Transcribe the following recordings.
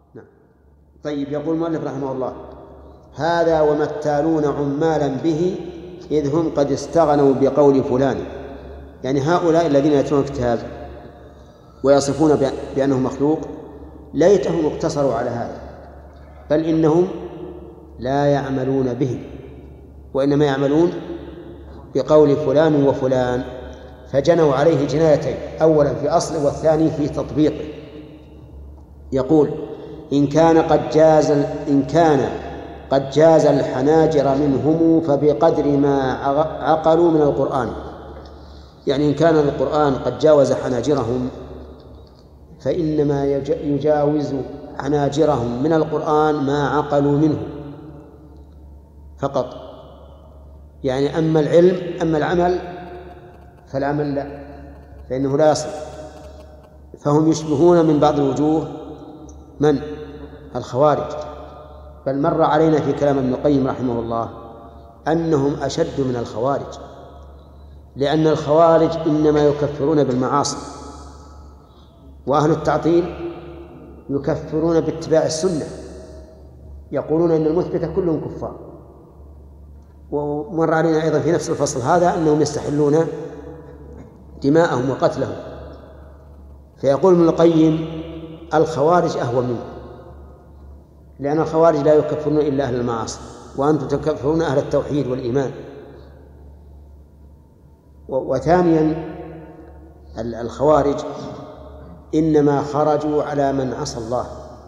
نعم. طيب، يقول المؤلف رحمه الله: هذا ومثالون عمالا به إذ هم قد استغنوا بقول فلان. يعني هؤلاء الذين يتلون الكتاب ويصفون بأنه مخلوق ليتهم اقتصروا على هذا، بل إنهم لا يعملون به، وإنما يعملون بقول فلان وفلان، فجنوا عليه جنايتين: أولا في أصله، والثاني في تطبيقه. يقول: إن كان قد جاز الحناجر منهم فبقدر ما عقلوا من القرآن. يعني إن كان القرآن قد جاوز حناجرهم فإنما يجاوز حناجرهم من القرآن ما عقلوا منه فقط. يعني أما العمل فالعمل لا، فإنه لا يصل. فهم يشبهون من بعض الوجوه من؟ الخوارج. بل مر علينا في كلام ابن القيم رحمه الله أنهم أشد من الخوارج، لأن الخوارج إنما يكفرون بالمعاصي، وأهل التعطيل يكفرون باتباع السنة، يقولون إن المثبت كلهم كفار. ومر علينا أيضا في نفس الفصل هذا أنهم يستحلون دماءهم وقتلهم. فيقول ابن القيم: الخوارج أهون منهم، لأن الخوارج لا يكفرون إلا أهل المعاصي، وأنتم تكفرون أهل التوحيد والإيمان. وثانيا الخوارج إنما خرجوا على من عصى الله،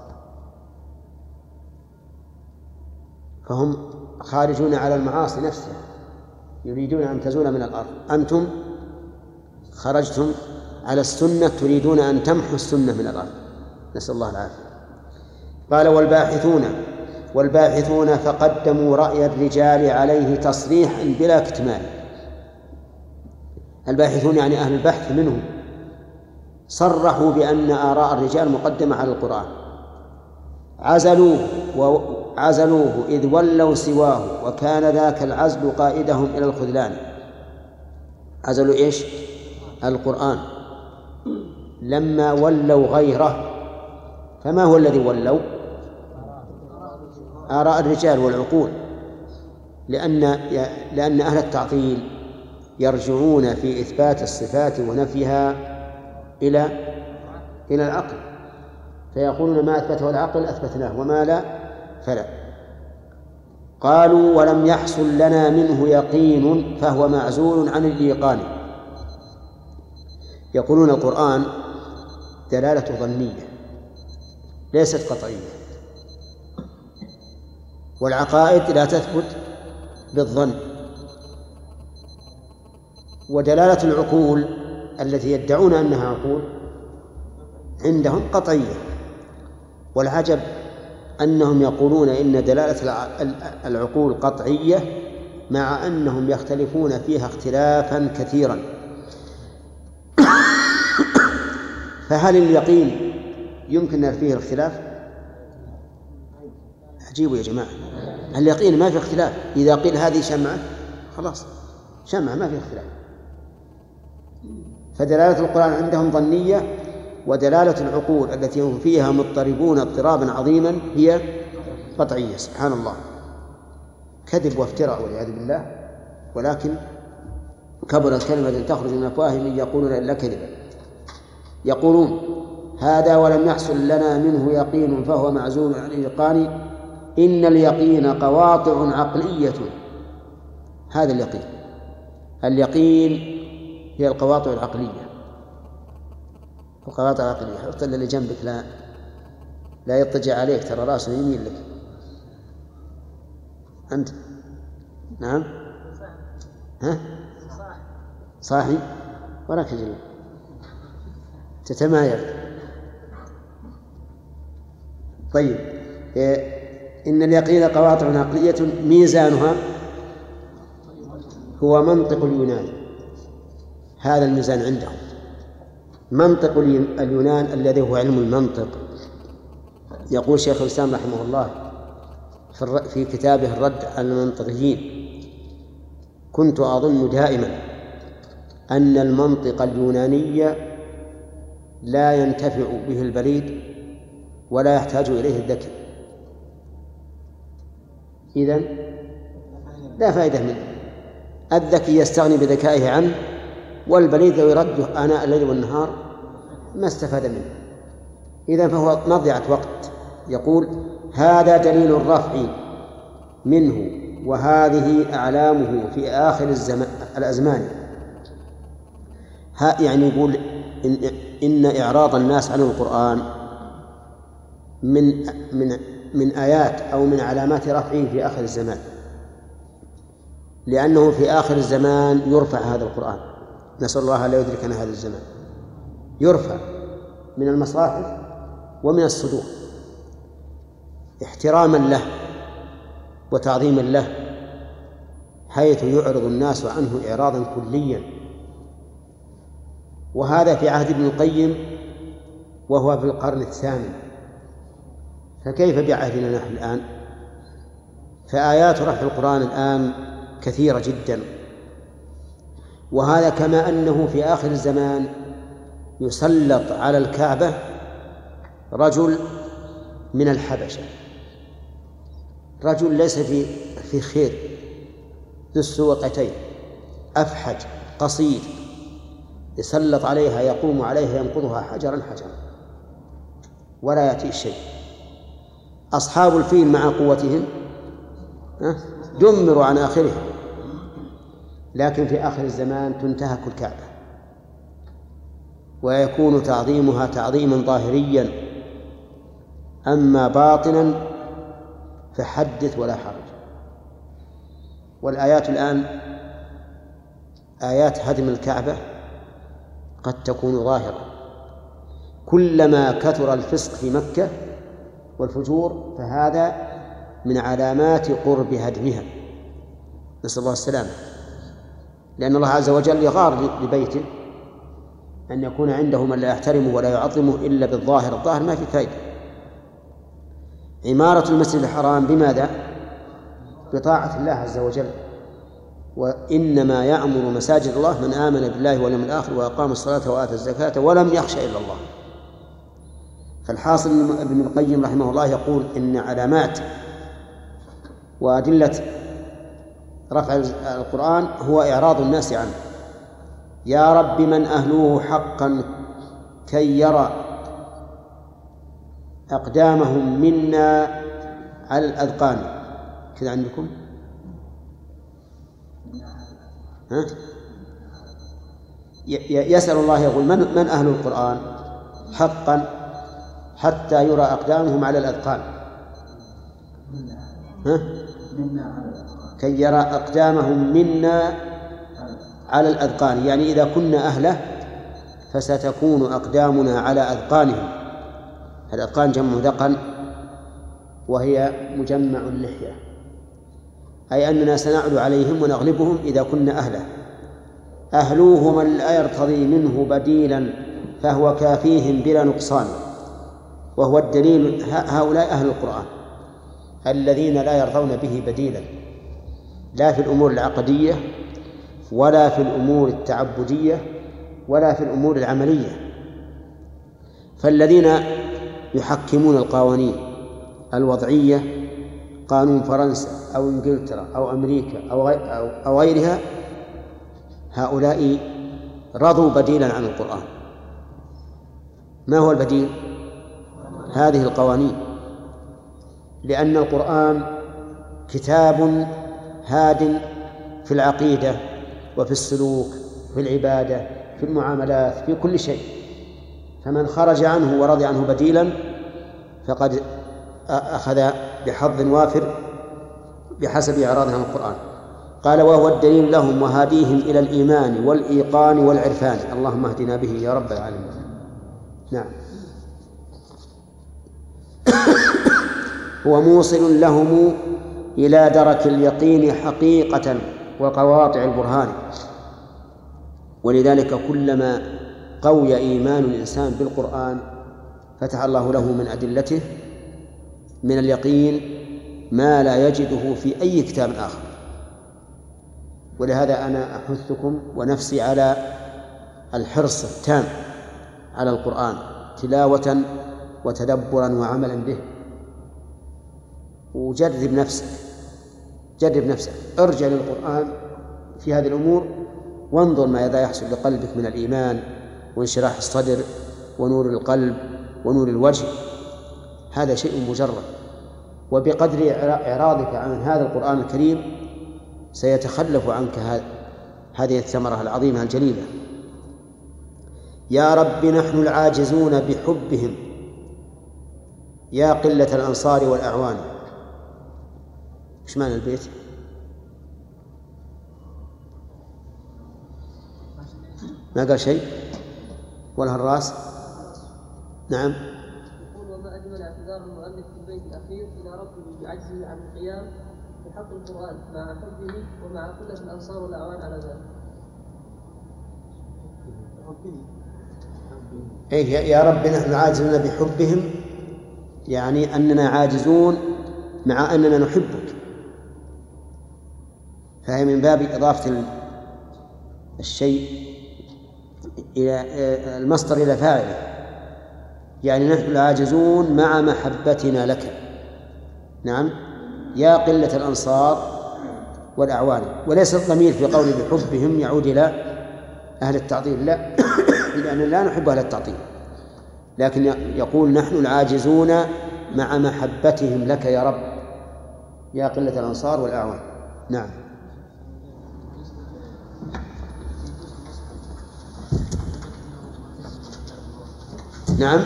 فهم خارجون على المعاصي نفسها، يريدون أن تزول من الأرض. أنتم خرجتم على السنة، تريدون أن تمحوا السنة من الأرض، نسأل الله العافية. قال: والباحثون فقدموا رأي الرجال عليه تصريحا بلا كتمان. الباحثون يعني أهل البحث منهم صرحوا بأن آراء الرجال مقدمة على القرآن، عزلوه إذ ولوا سواه، وكان ذاك العزل قائدهم إلى الخذلان. عزلوا إيش؟ القرآن لما ولوا غيره. فما هو الذي ولوا؟ آراء الرجال والعقول، لأن أهل التعطيل يرجعون في إثبات الصفات ونفيها إلى العقل، فيقولون: ما أثبته العقل أثبتناه، وما لا فلا. قالوا: ولم يحصل لنا منه يقين فهو معزول عن الإيقان. يقولون القرآن دلالة ظنية ليست قطعية، والعقائد لا تثبت بالظن، ودلالة العقول التي يدعون أنها عقول عندهم قطعية. والعجب أنهم يقولون إن دلالة العقول قطعية مع أنهم يختلفون فيها اختلافا كثيرا. فهل اليقين يمكن فيه الاختلاف؟ عجيب يا جماعة، اليقين ما في اختلاف. إذا قيل هذه شمعة خلاص شمعة، ما في اختلاف. فدلالة القرآن عندهم ظنية، ودلالة العقول التي هم فيها مضطربون اضطرابا عظيما هي قطعية. سبحان الله، كذب وافتراء والعياذ بالله. ولكن كبرت كلمة تخرج من أفواههم يقولون إلا كذبا. يقولون: هذا ولم يحصل لنا منه يقين فهو معزول عن الإيقان، إن اليقين قواطع عقلية. هذا اليقين هي القواطع العقلية. القواطع العقلية، حط اللي جنبك لا يضطجع عليك، ترى راسه يميل لك أنت. نعم، ها صاحي وراك جميل، تتمايل. طيب، إن اليقين قواطع عقلية ميزانها هو منطق اليونان. هذا الميزان عندهم منطق اليونان الذي هو علم المنطق. يقول شيخ الإسلام رحمه الله في كتابه الرد على المنطقيين: كنت أظن دائما أن المنطق اليوناني لا ينتفع به البليد ولا يحتاج إليه الذكي، إذن لا فائدة منه. الذكي يستغني بذكائه عنه، والبليد لو يرده آناء الليل والنهار ما استفاد منه، إذن فهو مضيعة وقت. يقول هذا دليل الرفع منه وهذه أعلامه في آخر الأزمان. يعني يقول إن إعراض الناس عن القرآن من آيات أو من علامات رفعه في آخر الزمان، لأنه في آخر الزمان يرفع هذا القرآن، نسأل الله لا يدركنا هذا الزمان، يرفع من المصاحف ومن الصدور احتراما له وتعظيما له، حيث يعرض الناس عنه إعراضا كليا. وهذا في عهد ابن القيم وهو في القرن الثامن، فكيف بعهدنا نحن الآن؟ فآيات رفع القرآن الآن كثيرة جدا، وهذا كما أنه في آخر الزمان يسلط على الكعبة رجل من الحبشة، رجل ليس في خير، ذو السوقتين، أفحج قصير، يسلط عليها، يقوم عليها ينقضها حجرا حجرا ولا يأتي شيء. أصحاب الفيل مع قوتهم دمروا عن آخرها، لكن في آخر الزمان تنتهك الكعبة ويكون تعظيمها تعظيما ظاهريا، أما باطنا فحدث ولا حرج. والآيات الآن آيات هدم الكعبة قد تكون ظاهرة، كلما كثر الفسق في مكة والفجور فهذا من علامات قرب هدمها، نسأل الله السلامة، لأن الله عز وجل يغار لبيته أن يكون عنده من لا يحترمه ولا يعظمه إلا بالظاهر، الظاهر ما في فائدة. عمارة المسجد الحرام بماذا؟ بطاعة الله عز وجل، وإنما يعمر مساجد الله من آمن بالله واليوم الآخر وأقام الصلاة وآتى الزكاة ولم يخش إلا الله. فالحاصل ابن القيم رحمه الله يقول إن علامات وأدلة رفع القرآن هو إعراض الناس عنه. يا رب من أهلوه حقا كي يرى أقدامهم منا على الأذقان. كذا عندكم؟ ها؟ يسأل الله يقول من أهل القرآن حقا حتى يرى أقدامهم على الأذقان. ها؟ كي يرى أقدامهم منا على الأذقان، يعني إذا كنا أهله فستكون أقدامنا على أذقانهم. الأذقان جمع ذقن وهي مجمع اللحية، أي أننا سنعلو عليهم ونغلبهم إذا كنا أهله. أهلوه من لا يرتضي منه بديلا فهو كافيهم بلا نقصان. وهو الدليل، هؤلاء أهل القرآن الذين لا يرضون به بديلا، لا في الأمور العقدية ولا في الأمور التعبدية ولا في الأمور العملية. فالذين يحكمون القوانين الوضعية، قانون فرنسا أو إنجلترا أو أمريكا أو غيرها، هؤلاء رضوا بديلا عن القرآن. ما هو البديل؟ هذه القوانين، لأن القرآن كتاب هاد في العقيدة وفي السلوك، في العبادة، في المعاملات، في كل شيء. فمن خرج عنه ورضي عنه بديلا فقد أخذ بحظ وافر بحسب إعراضه عن القرآن. قال وهو الدليل لهم وهاديهم إلى الإيمان والإيقان والعرفان. اللهم اهدنا به يا رب العالمين. نعم. هو موصل لهم إلى درك اليقين حقيقة وقواطع البرهان. ولذلك كلما قوي إيمان الإنسان بالقرآن فتح الله له من أدلته من اليقين ما لا يجده في أي كتاب آخر. ولهذا أنا أحثكم ونفسي على الحرص التام على القرآن تلاوة وتدبرا وعملا به. وجرب نفسك، جرب نفسك، ارجع للقرآن في هذه الأمور وانظر ماذا يحصل لقلبك من الإيمان وانشراح الصدر ونور القلب ونور الوجه. هذا شيء مجرد، وبقدر إعراضك عن هذا القرآن الكريم سيتخلف عنك هذه الثمرة العظيمة الجليلة. يا رب نحن العاجزون بحبهم يا قلة الأنصار والأعوان. إيش معنى البيت؟ ما قال شيء ولا الراس؟ نعم. يقول وما أجمل اعتذار المؤلف في البيت الأخير إلى ربه بعجزه عن القيام بحق القرآن مع حبه ومع قلة الأنصار والأعوان على ذلك. يا رب نحن عاجزون بحبهم، يعني أننا عاجزون مع أننا نحبك، فهي من باب إضافة الشيء إلى المصدر إلى فاعله، يعني نحن العاجزون مع محبتنا لك. نعم. يا قلة الأنصار والأعوان، وليس الضمير في قول بحبهم يعود إلى أهل التعطيل، لا، لأننا لا نحب أهل التعطيل، لكن يقول نحن العاجزون مع محبتهم لك يا رب يا قلة الأنصار والأعوان. نعم. نعم.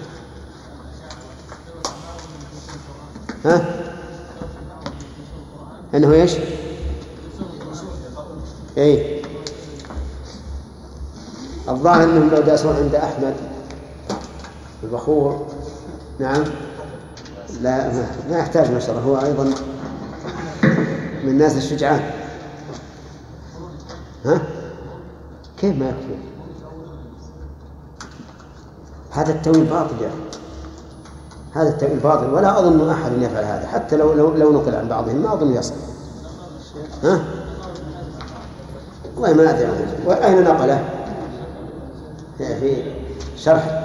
ها؟ أنه إيش؟ إيه، الظاهر أنهم لو داسون عند أحمد البخور. نعم. لا، ما يحتاج مشرة، هو أيضا من الناس الشجعان. ها؟ كيف ما يكفي؟ هذا التأويل باطل يا أخي، هذا التأويل باطل، ولا أظن أحد يفعل هذا، حتى لو نقل عن بعضهم ما أظن يصل. ها؟ والله ما أدري وأين نقله في شرح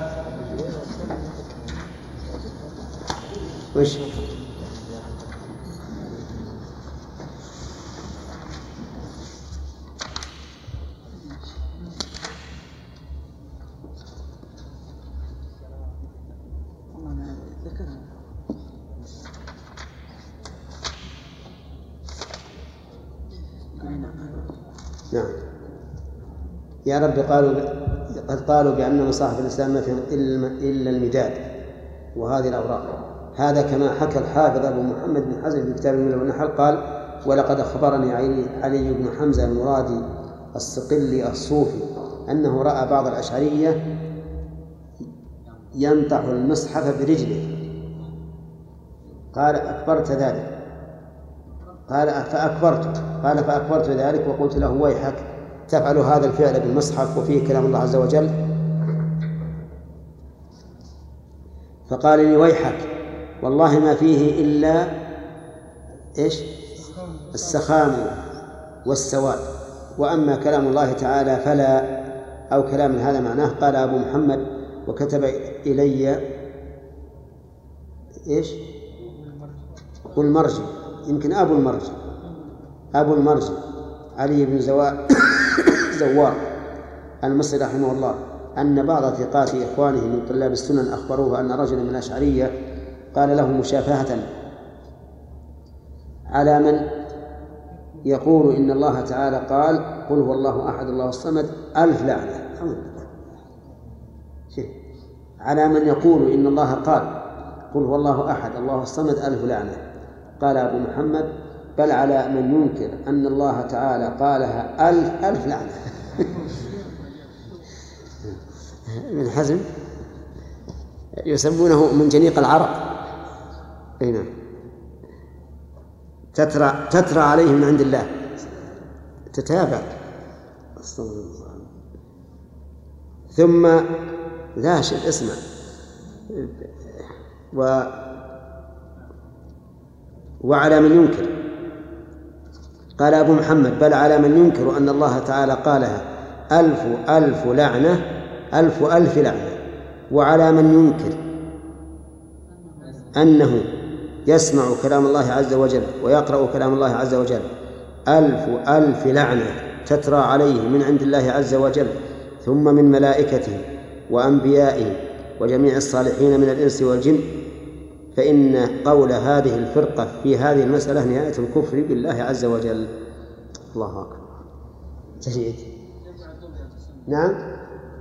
وش؟ نعم. يا رب قد قالوا بأن مصاحف الإسلام ما فيهم إلا المداد وهذه الأوراق. هذا كما حكى الحافظ أبو محمد بن حزم في كتاب الملل والنحل قال: ولقد أخبرني علي بن حمزة المرادي الصقلي الصوفي أنه رأى بعض الأشعرية ينطح المصحف برجله. قال: أكبرت ذلك؟ قال: فأكبرت ذلك وقلت له: ويحك تفعل هذا الفعل بالمصحف وفيه كلام الله عز وجل؟ فقال لي: ويحك والله ما فيه إلا إيش؟ السخام والسواد، وأما كلام الله تعالى فلا، أو كلام هذا معناه. قال أبو محمد: وكتب إلي إيش؟ والمرجي، يمكن أبو المرجي علي بن زوار المصري رحمه الله أن بعض ثقات إخوانه من طلاب السنن أخبروه أن رجلا من الأشعرية قال له مشافهة على من يقول إن الله تعالى قال: قل هو الله أحد الله الصمد 1000 لعنة. على من يقول إن الله قال: قل هو الله أحد الله الصمد 1000 لعنة. قال أبو محمد: بل على من ينكر أن الله تعالى قالها 1000 لعنة. ابن حزم يسمونه من جنيق العرق. أين تترى عليه من عند الله، تتابع. ثم لا شيء، اسمع. وعلى من ينكر، قال أبو محمد: بل على من ينكر أن الله تعالى قالها 1000 لعنة 1000 لعنة. وعلى من ينكر أنه يسمع كلام الله عز وجل ويقرأ كلام الله عز وجل 1000 لعنة تترى عليه من عند الله عز وجل ثم من ملائكته وأنبيائه وجميع الصالحين من الإنس والجن، فإن قول هذه الفرقة في هذه المسألة نهاية الكفر بالله عز وجل. الله أكبر. جيد. نعم.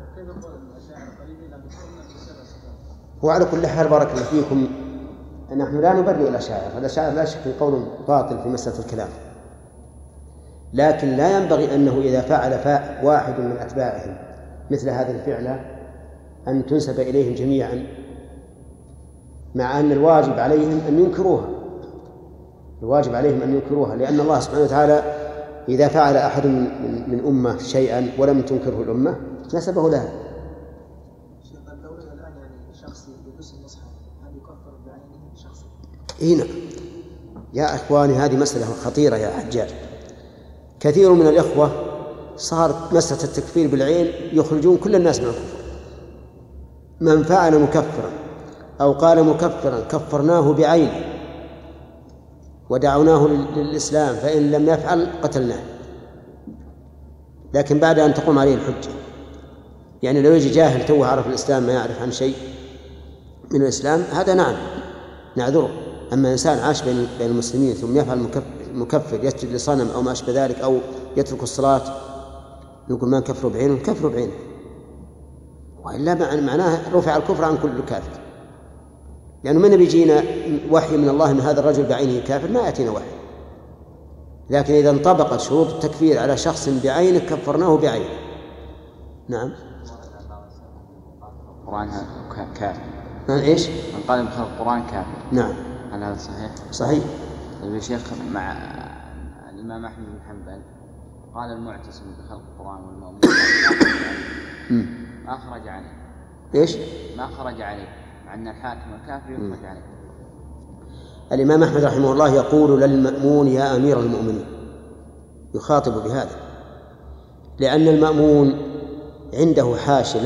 وعلى كل حال بارك الله فيكم، نحن لا نبرئ الأشاعرة، الأشاعرة لا شك قول باطل في مسألة الكلام، لكن لا ينبغي أنه إذا فعل واحد من أتباعهم مثل هذه الفعلة أن تنسب إليهم جميعا، مع أن الواجب عليهم أن ينكروها، الواجب عليهم أن ينكروها، لأن الله سبحانه وتعالى إذا فعل أحد من أمة شيئا ولم تنكره الأمة نسبه لها. هنا يا إخواني هذه مسألة خطيرة يا حجاج. كثير من الإخوة صارت مسألة التكفير بالعين يخرجون كل الناس من الكفر، من فعل مكفرا أو قال مكفرا كفرناه بعينه ودعوناه للإسلام، فإن لم يفعل قتلناه، لكن بعد أن تقوم عليه الحجة. يعني لو يجي جاهل توه عرف الإسلام ما يعرف عن شيء من الإسلام هذا نعم نعذره، أما إنسان عاش بين المسلمين ثم يفعل مكفر يسجد لصنم أو ما أشبه ذلك أو يترك الصلاة نقول ما نكفره بعينه، نكفره بعينه، وإلا معناه رفع الكفر عن كل كافر. يعني من بيجينا وحي من الله من هذا الرجل بعينه كافر؟ ما يأتينا وحي، لكن إذا انطبقت شروط التكفير على شخص بعينه كفرناه بعينه. نعم. القرآن كافر. إيش؟ من قال بخلق القرآن كافر. نعم. هل هذا صحيح؟ صحيح. طيب يا شيخ، مع الإمام أحمد بن حنبل قال المعتصم بخلق القرآن والمؤمن ما خرج عليه. إيش؟ ما خرج عليه، مع أن الحاكم الكافر يخرج عليه. الإمام أحمد رحمه الله يقول للمأمون يا أمير المؤمنين، يخاطب بهذا، لأن المأمون عنده حاشية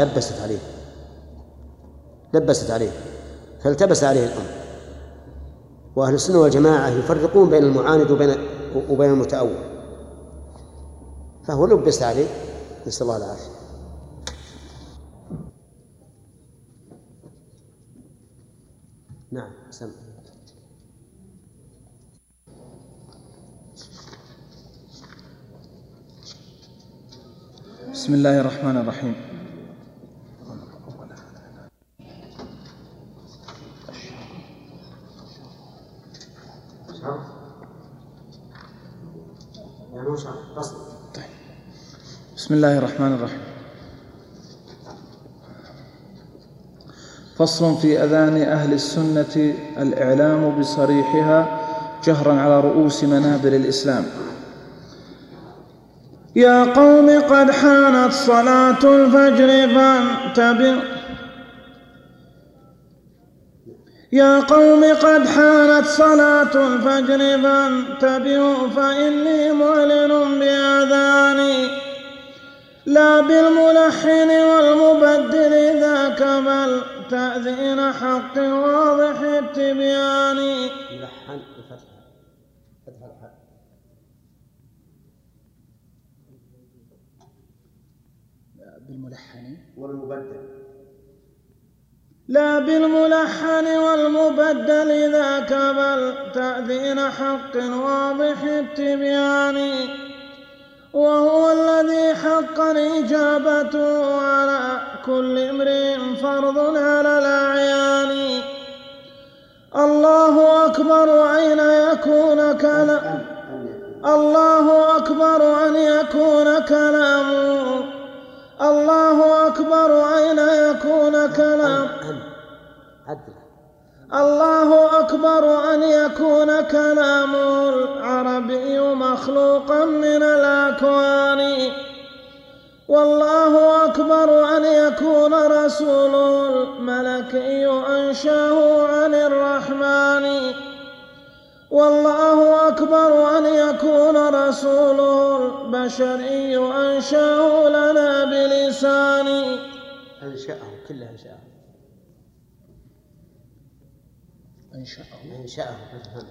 لبست عليه فالتبس عليه الأمر، وأهل السنة والجماعة يفرقون بين المعاند وبين المتأول، فهو لبس عليه، نسأل الله العافية. نعم. سمع. بسم الله الرحمن الرحيم. بسم الله الرحمن الرحيم. فصل في أذان أهل السنة الإعلام بصريحها جهرا على رؤوس منابر الإسلام. يا قوم قد حانت صلاة الفجر فانتبهوا، يا قوم قد حانت صلاة الفجر فانتبهوا، فإني معلن بأذاني لا بالملحن والمبدل ذاك، بل تأذين حق واضح التبيان. ملحن بفتح الحق بالملحن والمبدل، لا بالملحن والمبدل ذاك، بل تأذين حق واضح التبيان، وهو الذي حق الإجابة على كل امرئ فرض على الأعيان. الله أكبر أين يكون كلام، الله أكبر أن يكون كلامه، الله أكبر أين يكون كلام، الله أكبر أن يكون كلام العربي مخلوقا من الأكوان، والله أكبر أن يكون رسول الملكي أنشاه عن الرحمن، والله أكبر أن يكون رسول البشري أنشاه لنا بلسان. أنشأه كلها أنشأه. أنشأه.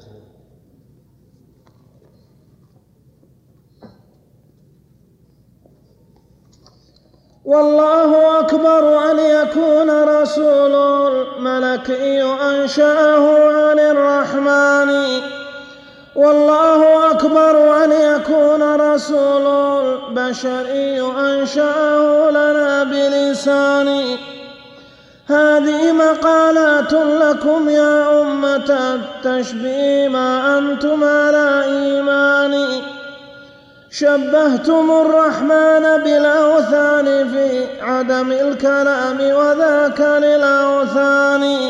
والله أكبر أن يكون رسول الملكي أنشأه عن الرحمن. والله أكبر أن يكون رسول البشري أنشأه لنا بلسان. هذه مقالات لكم يا أمة التشبيه ما أنتم على إيمان. شبهتم الرحمن بالأوثان في عدم الكلام وذاك للأوثان،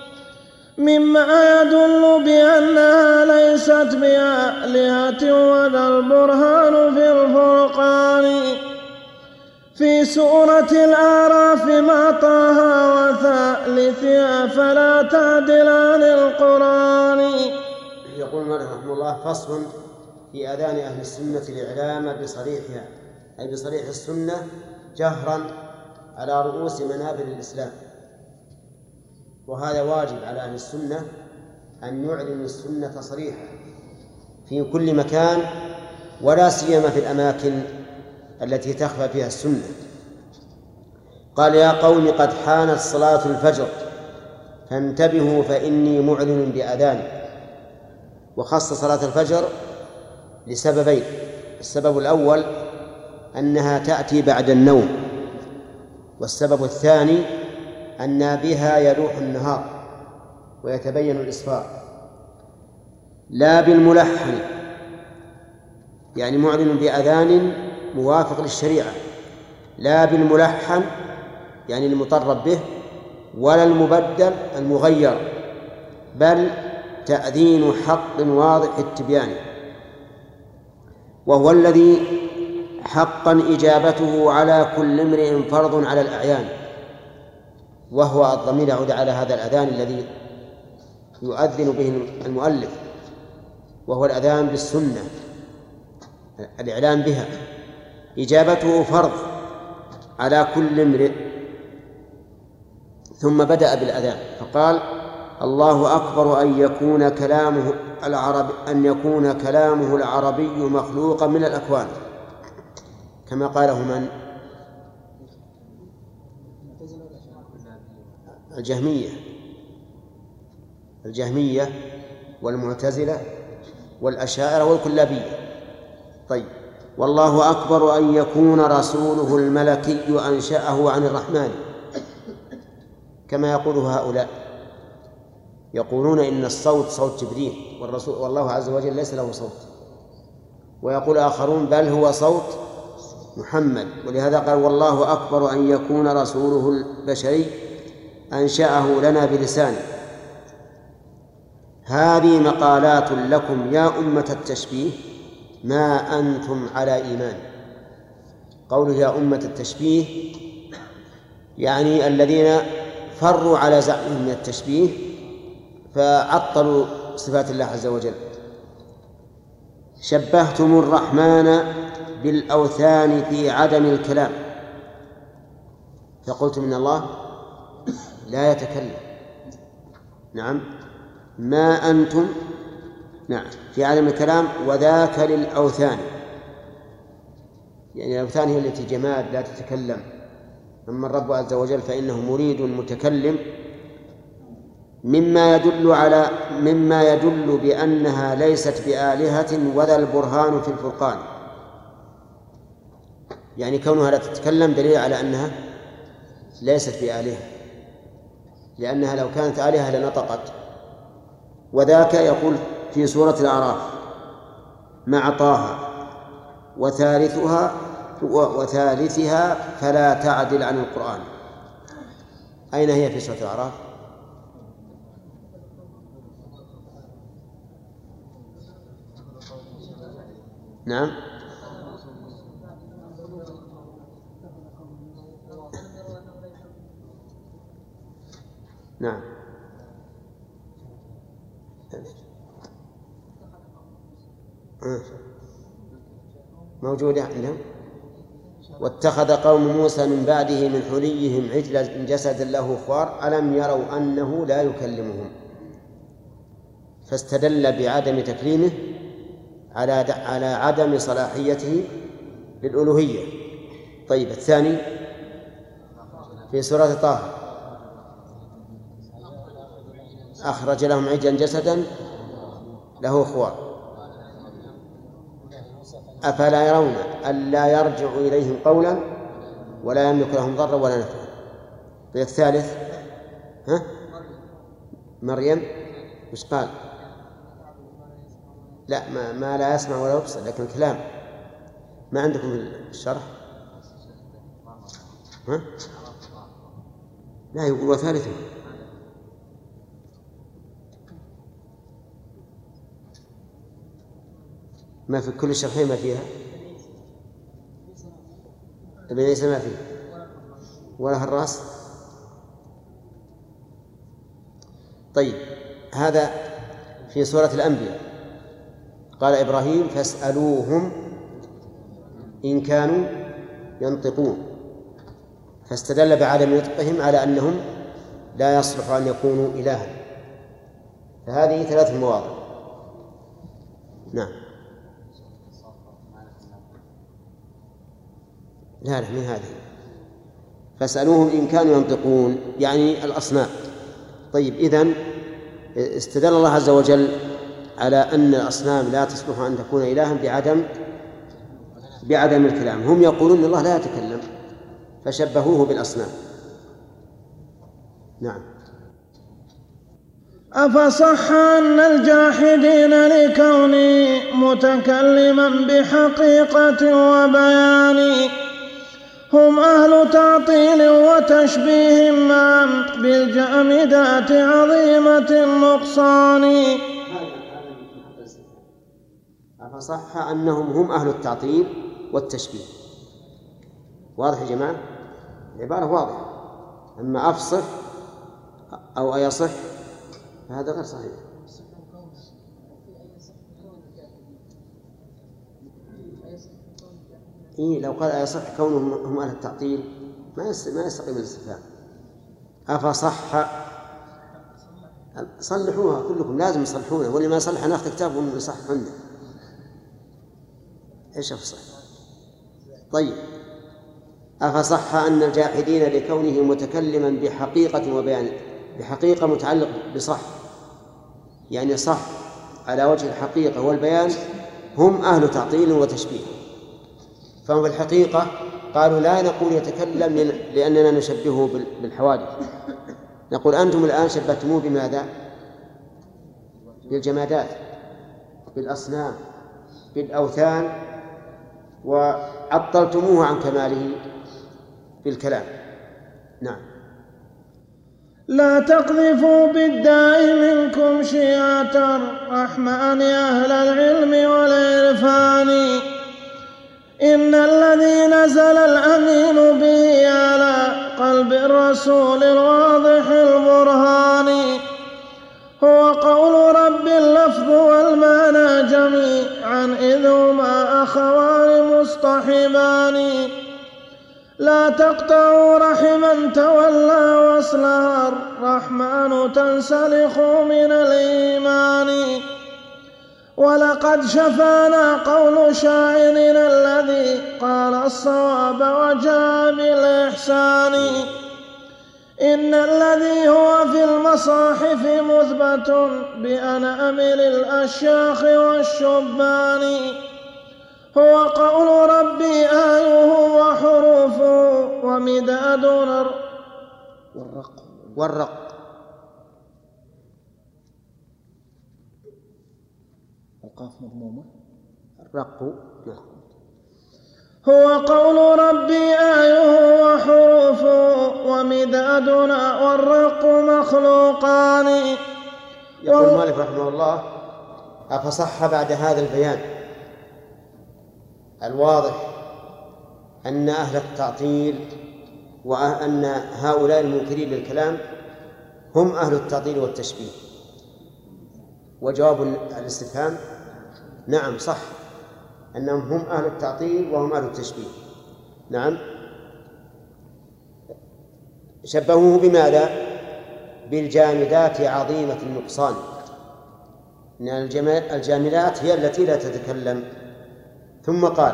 مما يدل بأنها ليست بآلهة وذا البرهان في الفرقان. في سورة الأعراف مع طه وثالثها فلا تعدلان القرآن. يقول مالك رحمه الله: فصل في آذان أهل السنة الإعلام بصريحها، أي بصريح السنة جهرا على رؤوس منابر الإسلام. وهذا واجب على أهل السنة أن يعلنوا السنة صريحة في كل مكان، ولا سيما في الأماكن التي تخفى فيها السنة. قال: يا قوم قد حانت صلاة الفجر فانتبهوا فإني معلن بأذاني. وخص صلاة الفجر لسببين: السبب الأول أنها تأتي بعد النوم، والسبب الثاني أن بها يلوح النهار ويتبين الإسفار. لا بالملحن، يعني معلن بأذان موافق للشريعة، لا بالملحن يعني المطرب به، ولا المبدل المغير، بل تأذين حق واضح التبيان، وهو الذي حقا إجابته على كل امرئ فرض على الأعيان. وهو الضمير يعود على هذا الأذان الذي يؤذن به المؤلف، وهو الأذان بالسنة، الإعلان بها. إجابته فرض على كل امرئ. ثم بدأ بالأذان فقال: الله أكبر أن يكون كلامه العربي مخلوقا من الأكوان، كما قاله من؟ الجهمية والمعتزلة والأشاعرة والكلابية. طيب: والله أكبر أن يكون رسوله الملكي أنشأه عن الرحمن، كما يقول هؤلاء، يقولون إن الصوت صوت جبريل والله عز وجل ليس له صوت. ويقول آخرون بل هو صوت محمد. ولهذا قال: والله أكبر أن يكون رسوله البشري أنشأه لنا بلسانه. هذه مقالات لكم يا أمة التشبيه ما أنتم على إيمان. قوله يا أمة التشبيه يعني الذين فروا على زعمهم من التشبيه فعطلوا صفات الله عز وجل. شبهتم الرحمن بالأوثان في عدم الكلام، فقلتم إن الله لا يتكلم. نعم، ما أنتم نعم في عدم الكلام، وذاك للأوثان، يعني الأوثان هي التي جماد لا تتكلم. أما الرب عز وجل فإنه مريد متكلم، مما يدل بأنها ليست بآلهة وذا البرهان في الفرقان. يعني كونها لا تتكلم دليل على أنها ليست بآلهة، لأنها لو كانت آلهة لنطقت. وذاك يقول في سورة الأعراف مع طه وثالثها فلا تعدل عن القرآن. أين هي في سورة الأعراف؟ نعم، نعم، موجودة عندهم. واتخذ قوم موسى من بعده من حليهم عجلا جسدا له خوار ألم يروا أنه لا يكلمهم. فاستدل بعدم تكليمه على عدم صلاحيته للألوهية. طيب الثاني في سورة طه: أخرج لهم عجلا جسدا له خوار أفلا يرون ألا يرجع إليهم قولا ولا يملك لهم ضرا ولا نفعا. طيب الثالث مريم مش قال؟ لا، ما لا يسمع ولا يبصر، لكن كلام. ما عندكم الشرح؟ لا، يقول وثالثه. ما في كل الشرحين ما فيها؟ ابن عيسى ما فيه ولا الراس. طيب هذا في سورة الأنبياء. قال إبراهيم: فاسألوهم إن كانوا ينطقون، فاستدل بعدم نطقهم على أنهم لا يصلح أن يكونوا إلها. فهذه 3 مواضع. نعم. لا من هذه. فاسألوهم إن كانوا ينطقون يعني الأصنام. طيب إذن استدل الله عز وجل على أن الأصنام لا تصلح أن تكون إلها بعدم الكلام. هم يقولون إن الله لا يتكلم فشبهوه بالأصنام. نعم. أفصح أن الجاحدين لكوني متكلما بحقيقة وبيان هم أهل تعطيل وتشبيه معا بالجامدات عظيمة النقصان. فصح أنهم هم أهل التعطيل والتشبيه. واضح يا جماعة؟ العبارة واضحة. أما أفصح أو أيصح فهذا غير صحيح. لو قال أيصح كونهم هم أهل التعطيل ما يستقيم الاستفهام. أفصح صلحوها كلكم، لازم يصلحونها، واللي ما يصلح ناخذ كتاب ونصحح عنده. إيش أفصح؟ طيب أفصح أن الجاحدين لكونه متكلما بحقيقة وبيان. بحقيقة متعلق بصح، يعني صح على وجه الحقيقة والبيان هم أهل تعطيل وتشبيه. فهم بالحقيقة قالوا لا نقول يتكلم لأننا نشبهه بالحوادث، نقول أنتم الآن شبهتموه بماذا؟ بالجمادات، بالأصنام، بالأوثان، وعطلتموه عن كماله بالكلام. نعم. لا تقذفوا بالداء منكم شيعة الرحمن أهل العلم والعرفان إن الذي نزل الأمين به على قلب الرسول الواضح البرهان هو قول رب اللفظ والمعنى جميعا إذ هما أخوان مصطحبان لا تقطعوا رحما تولى وصلها الرحمن تنسلخ من الإيمان ولقد شفانا قول شاعرنا الذي قال الصواب وجاء بالإحسان إن الذي هو في المصاحف مثبت بأنامل الأشياخ والشبان هو قول ربي آيه وحروفه ومداد والرق القاف مضمومة. الرق هو قول ربي آيه وحروفه ومدادنا والرق مخلوقان. يقول مالك رحمه الله: أفصح بعد هذا البيان الواضح أن أهل التعطيل وأن هؤلاء المنكرين للكلام هم أهل التعطيل والتشبيه؟ وجواب الاستفهام: نعم صح، أنهم هم أهل التعطيل وهم أهل التشبيه. نعم. شبهوه بماذا؟ بالجامدات عظيمة النقصان. إن الجاملات هي التي لا تتكلم. ثم قال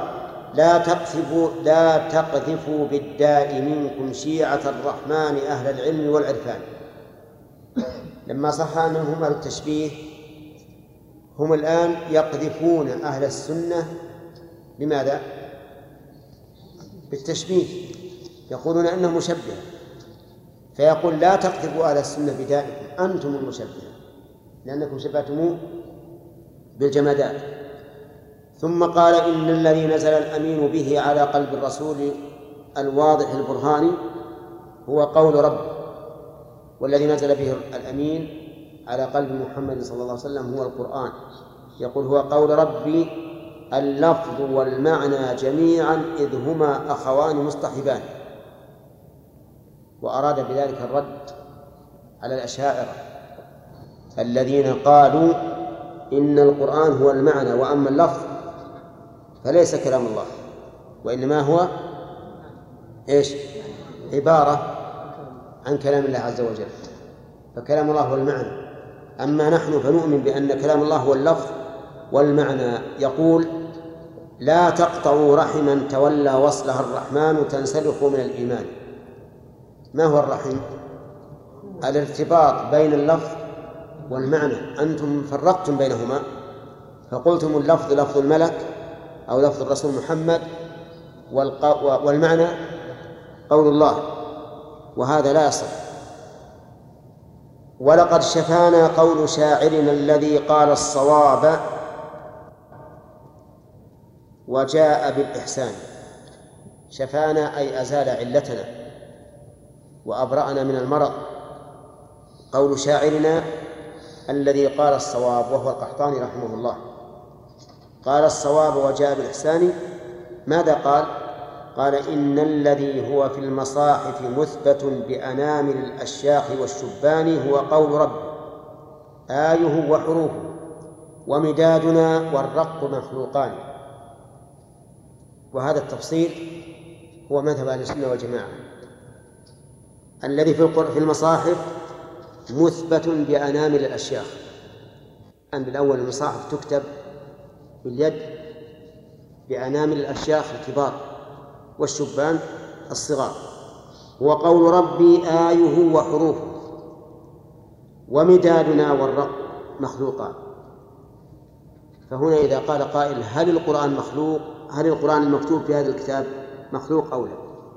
لا تقذفوا بالداء منكم شيعة الرحمن أهل العلم والعرفان. لما صح أنهم أهل التشبيه هم الآن يقذفون أهل السنة. لماذا؟ بالتشبيه، يقولون أنهم مشبهة، فيقول لا تقذفوا أهل السنة بدائكم، أنتم المشبهة لأنكم شبهتموه بالجمادات. ثم قال إن الذي نزل الأمين به على قلب الرسول الواضح البرهاني هو قول ربه، والذي نزل به الأمين على قلب محمد صلى الله عليه وسلم هو القرآن. يقول هو قول ربي اللفظ والمعنى جميعا إذ هما أخوان مصطحبان. وأراد بذلك الرد على الأشاعرة الذين قالوا إن القرآن هو المعنى وأما اللفظ فليس كلام الله، وإنما هو عبارة عن كلام الله عز وجل، فكلام الله هو المعنى. أما نحن فنؤمن بأن كلام الله هو اللفظ والمعنى. يقول لا تقطعوا رحما تولى وصلها الرحمن تنسلخ من الإيمان. ما هو الرحم؟ الارتباط بين اللفظ والمعنى. أنتم فرقتم بينهما فقلتم اللفظ لفظ الملك أو لفظ الرسول محمد، والمعنى قول الله، وهذا لا يصح. ولقد شفانا قول شاعرنا الذي قال الصواب وجاء بالإحسان. شفانا أي أزال علتنا وأبرأنا من المرض. قول شاعرنا الذي قال الصواب وهو القحطاني رحمه الله، قال الصواب وجاء بالإحسان. ماذا قال؟ قال إن الذي هو في المصاحف مثبت بأنامل الأشياخ والشبان هو قول رب آيه وحروفه ومدادنا والرق مخلوقان. وهذا التفصيل هو مذهب أهل السنة والجماعة. الذي في المصاحف مثبت بأنامل الأشياخ. أن بالأول المصاحف تكتب باليد بأنامل الأشياخ الكبار والشبان الصغار. وقول ربي آيه وحروفه ومدادنا والرق مخلوقان. فهنا إذا قال قائل هل القرآن مخلوق؟ هل القرآن المكتوب في هذا الكتاب مخلوق أو لا؟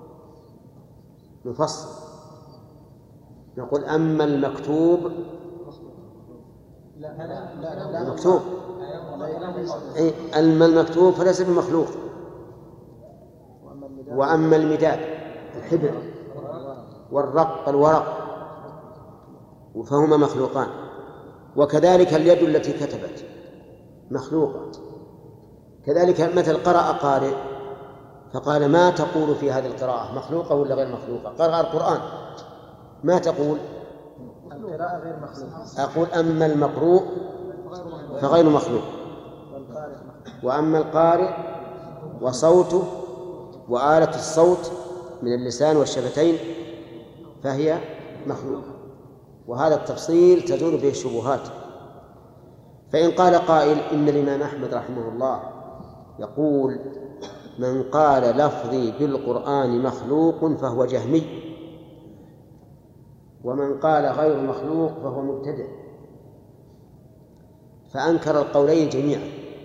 نفصل نقول أما المكتوب المكتوب أما المكتوب فليس بمخلوق، وأما المداد الحبر والرق الورق فهما مخلوقان. وكذلك اليد التي كتبت مخلوقة. كذلك مثل قرأ قارئ فقال ما تقول في هذه القراءة مخلوقة ولا غير مخلوقة؟ قرأ القرآن ما تقول؟ القراءة غير مخلوقة. أقول أما المقروء فغير مخلوق، وأما القارئ وصوته وآلة الصوت من اللسان والشفتين فهي مخلوقة. وهذا التفصيل تزول به الشبهات. فإن قال قائل إن الإمام أحمد رحمه الله يقول من قال لفظي بالقرآن مخلوق فهو جهمي، ومن قال غير مخلوق فهو مبتدع، فأنكر القولين جميعا.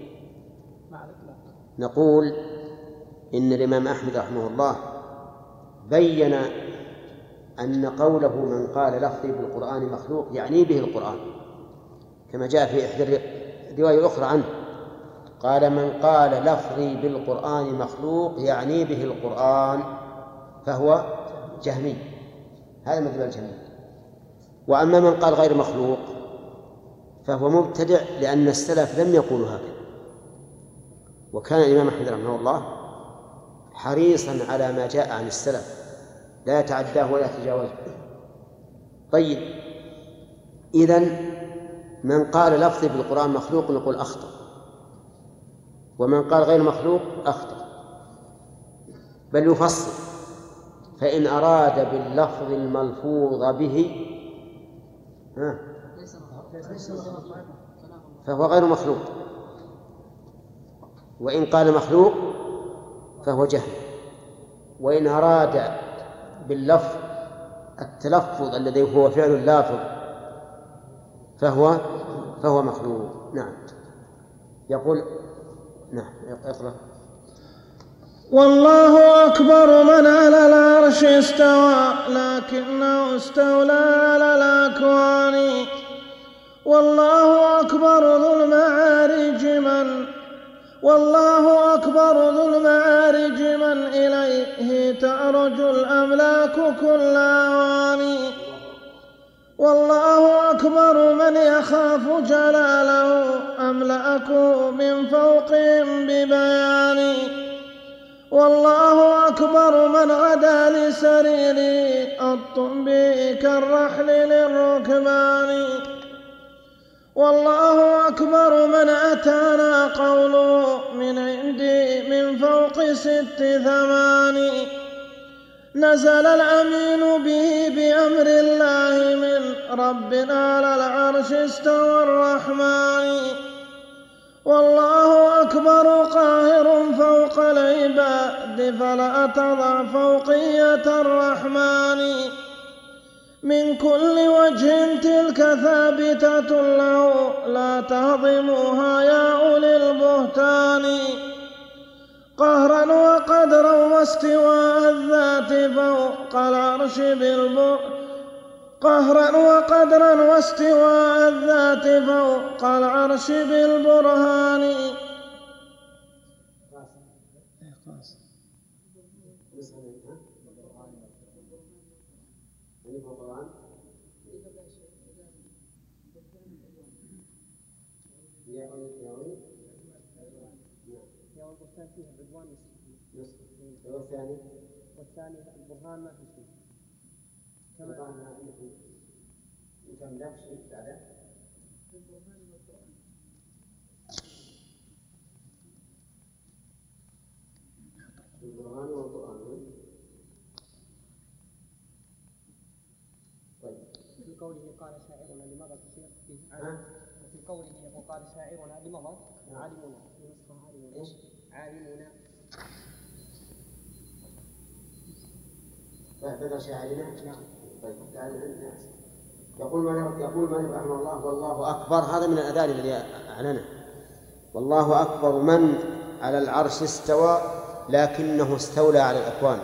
نقول إن الإمام أحمد رحمه الله بين أن قوله من قال لفظي بالقرآن مخلوق يعني به القرآن، كما جاء في إحدى رواية أخرى عنه قال من قال لفظي بالقرآن مخلوق يعني به القرآن فهو جهمي. هذا مذهب الجهمي. وأما من قال غير مخلوق فهو مبتدع، لأن السلف لم يقولوا هكذا. وكان الإمام أحمد رحمه الله حريصا على ما جاء عن السلف لا يتعداه ولا يتجاوزه. طيب، إذن من قال لفظي بالقرآن مخلوق نقول أخطأ، ومن قال غير مخلوق أخطأ، بل يفصل. فإن أراد باللفظ الملفوظ به فهو غير مخلوق، وإن قال مخلوق فهو جهل، وإن أراد باللفظ التلفظ الذي هو فعل اللافظ فهو مخلوق. نعم. يقول نعم اقرأ. والله أكبر من على العرش استوى لكنه استولى على الأكوان. والله أكبر ذو المعارج من إليه تعرج الأملاك كل أوان. والله أكبر من يخاف جلاله أملأكه من فوقهم ببيان. والله أكبر من غدا لسريره الطنب كالرحل للركبان. والله أكبر من أتانا قوله من عندي من فوق 6 8. نزل الأمين به بأمر الله من ربنا على العرش استوى الرحمن. والله أكبر قاهر فوق العباد فلا تضع فوقية الرحمن. من كل وجه تلك ثابتة له لا تهضموها يا أولي البهتان. قهرا وقدرا واستواء الذات فوق العرش بالبرهان. والثاني البرهان ما في شيء. كما لا شيء بعده. البرهان والقرآن. طيب. في قوله قال شاعرنا لماذا تصير فيه وفي قوله وقال شاعرنا لماذا عالمنا في نسخة عالمنا بدل شاعرنا. طيب. يقول مالك رحمه الله والله أكبر، هذا من الأذان الذي أعلنه. والله أكبر من على العرش استوى لكنه استولى على الأكوان.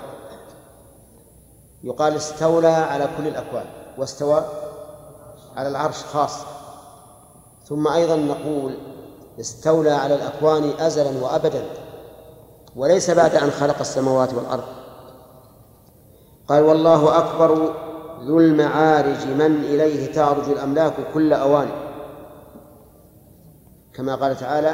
يقال استولى على كل الأكوان واستوى على العرش خاص. ثم أيضا نقول استولى على الأكوان أزلا وأبدا وليس بعد أن خلق السماوات والأرض. قال والله أكبر ذو المعارج من إليه تعرج الأملاك كل أوان، كما قال تعالى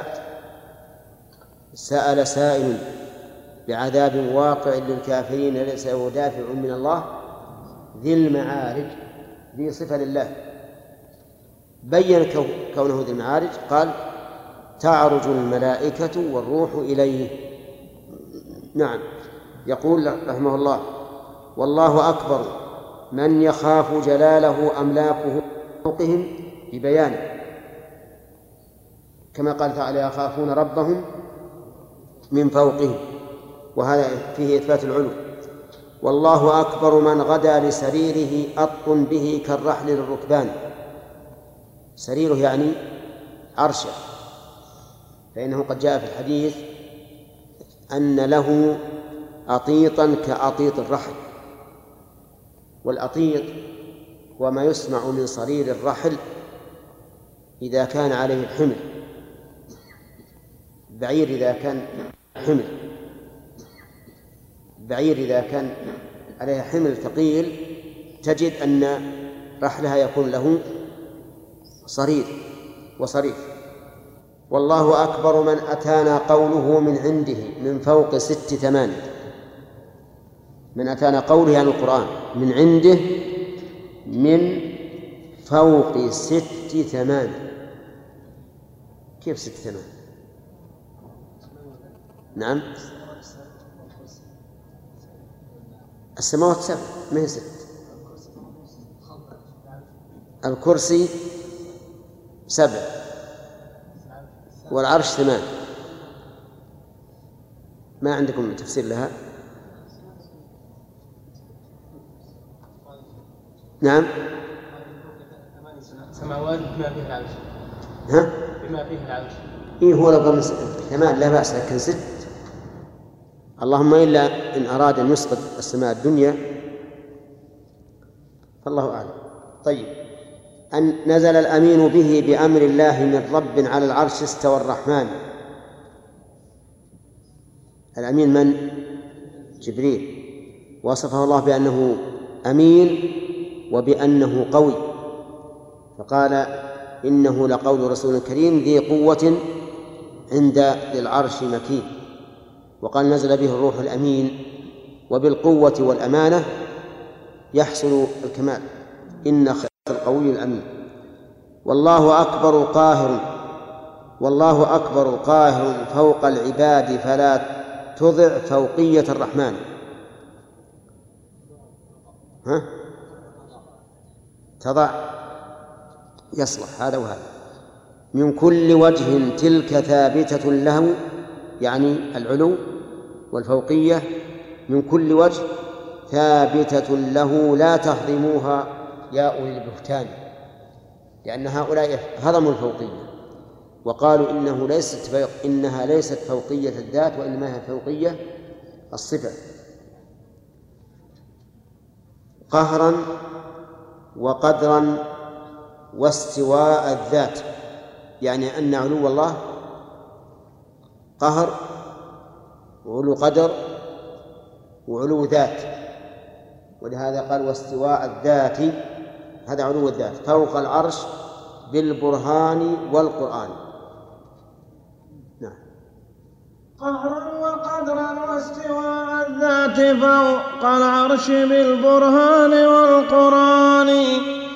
سأل سائل بعذاب واقع للكافرين ليس له دافع من الله ذي المعارج، ذي صفة لله، بين كونه ذي المعارج. قال تعرج الملائكة والروح إليه. نعم. يقول رحمه الله والله أكبر من يخاف جلاله أملاكه فوقهم ببيانه، كما قال تعالى يخافون ربهم من فوقهم، وهذا فيه إثبات العلو. والله أكبر من غدا لسريره أطن به كالرحل للركبان. سريره يعني عرشه، فإنه قد جاء في الحديث أن له أطيطا كأطيط الرحل، والأطيط هو ما يسمع من صرير الرحل إذا كان عليه الحمل، بعير إذا كان حمل، بعير إذا كان عليها حمل ثقيل تجد أن رحلها يكون له صرير وصريف. والله أكبر من أتانا قوله من عنده من فوق 6 8. من أتانا قوله عن القرآن من عنده من فوق 6 8. كيف 6 8؟ نعم السماوات 7 ما هي 6. الكرسي 7 والعرش 8. ما عندكم تفسير لها؟ نعم. سماوات بما فيه العرش. ها؟ بما فيه العرش. إيه هو لو قام 8 لا بأس، لكن 6 اللهم إلا إن أراد أن يسقط السماء الدنيا فالله أعلم. طيب، أن نزل الأمين به بأمر الله من رب على العرش استوى الرحمن. الأمين من؟ جبريل، وصفه الله بأنه أمين وبأنه قوي، فقال إنه لقول رسول كريم ذي قوة عند ذي العرش مكين. وقال نزل به الروح الأمين، وبالقوة والأمانة يحصل الكمال. إن خير القوي الأمين. والله أكبر قاهر فوق العباد فلا تضع فوقية الرحمن. ها؟ تضع يصلح هذا وهذا. من كل وجه تلك ثابتة له، يعني العلو والفوقية من كل وجه ثابتة له لا تهضموها يا أولي البهتان، لأن هؤلاء هضموا الفوقية وقالوا إنها ليست فوقية الذات وإنما هي فوقية الصفة. قهرا وقدرا واستواء الذات، يعني أن علو الله قهر وعلو قدر وعلو ذات، ولهذا قال واستواء الذات، هذا علو الذات فوق العرش بالبرهان والقرآن. نعم. قهرا وقدرا واستواء الذات فوق العرش بالبرهان والقرآن،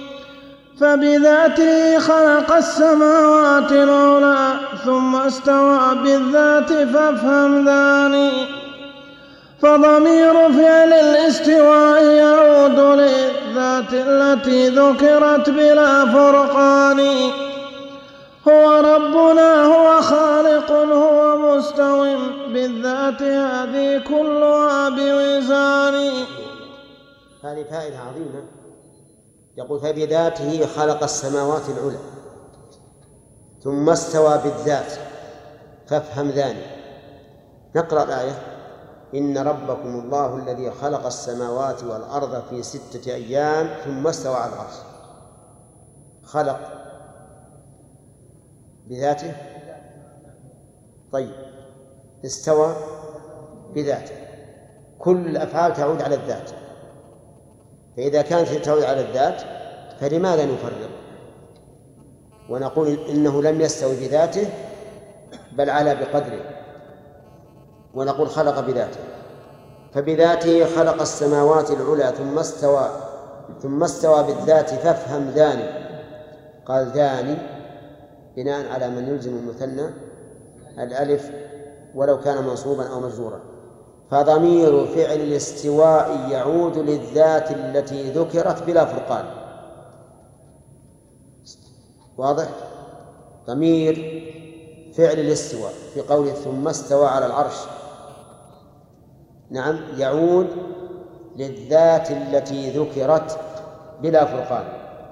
فبذاته خلق السماوات العلى ثم استوى بالذات فافهم ذاني. فضمير فعل الاستواء يعود للذات التي ذكرت بلا فرقان. هو ربنا هو خالق هو مستو بالذات هذه كلها بوزان. هذه فائدة عظيمة. يقول فبذاته خلق السماوات العلى ثم استوى بالذات فافهم ذلك. نقرأ الآية: إن ربكم الله الذي خلق السماوات والأرض في 6 أيام ثم استوى على العرش. خلق بذاته، طيب استوى بذاته، كل الأفعال تعود على الذات، فإذا كانت تعود على الذات فلماذا نفرق ونقول إنه لم يستوي بذاته بل على بقدره، ونقول خلق بذاته؟ فبذاته خلق السماوات العلى ثم استوى بالذات فافهم ذاني. قال ذاني بناء على من يلزم المثنى الألف ولو كان منصوبا أو مجرورا. فضمير فعل الاستواء يعود للذات التي ذكرت بلا فرقان. واضح؟ ضمير فعل الاستواء في قوله ثم استوى على العرش، نعم، يعود للذات التي ذكرت بلا فرقان.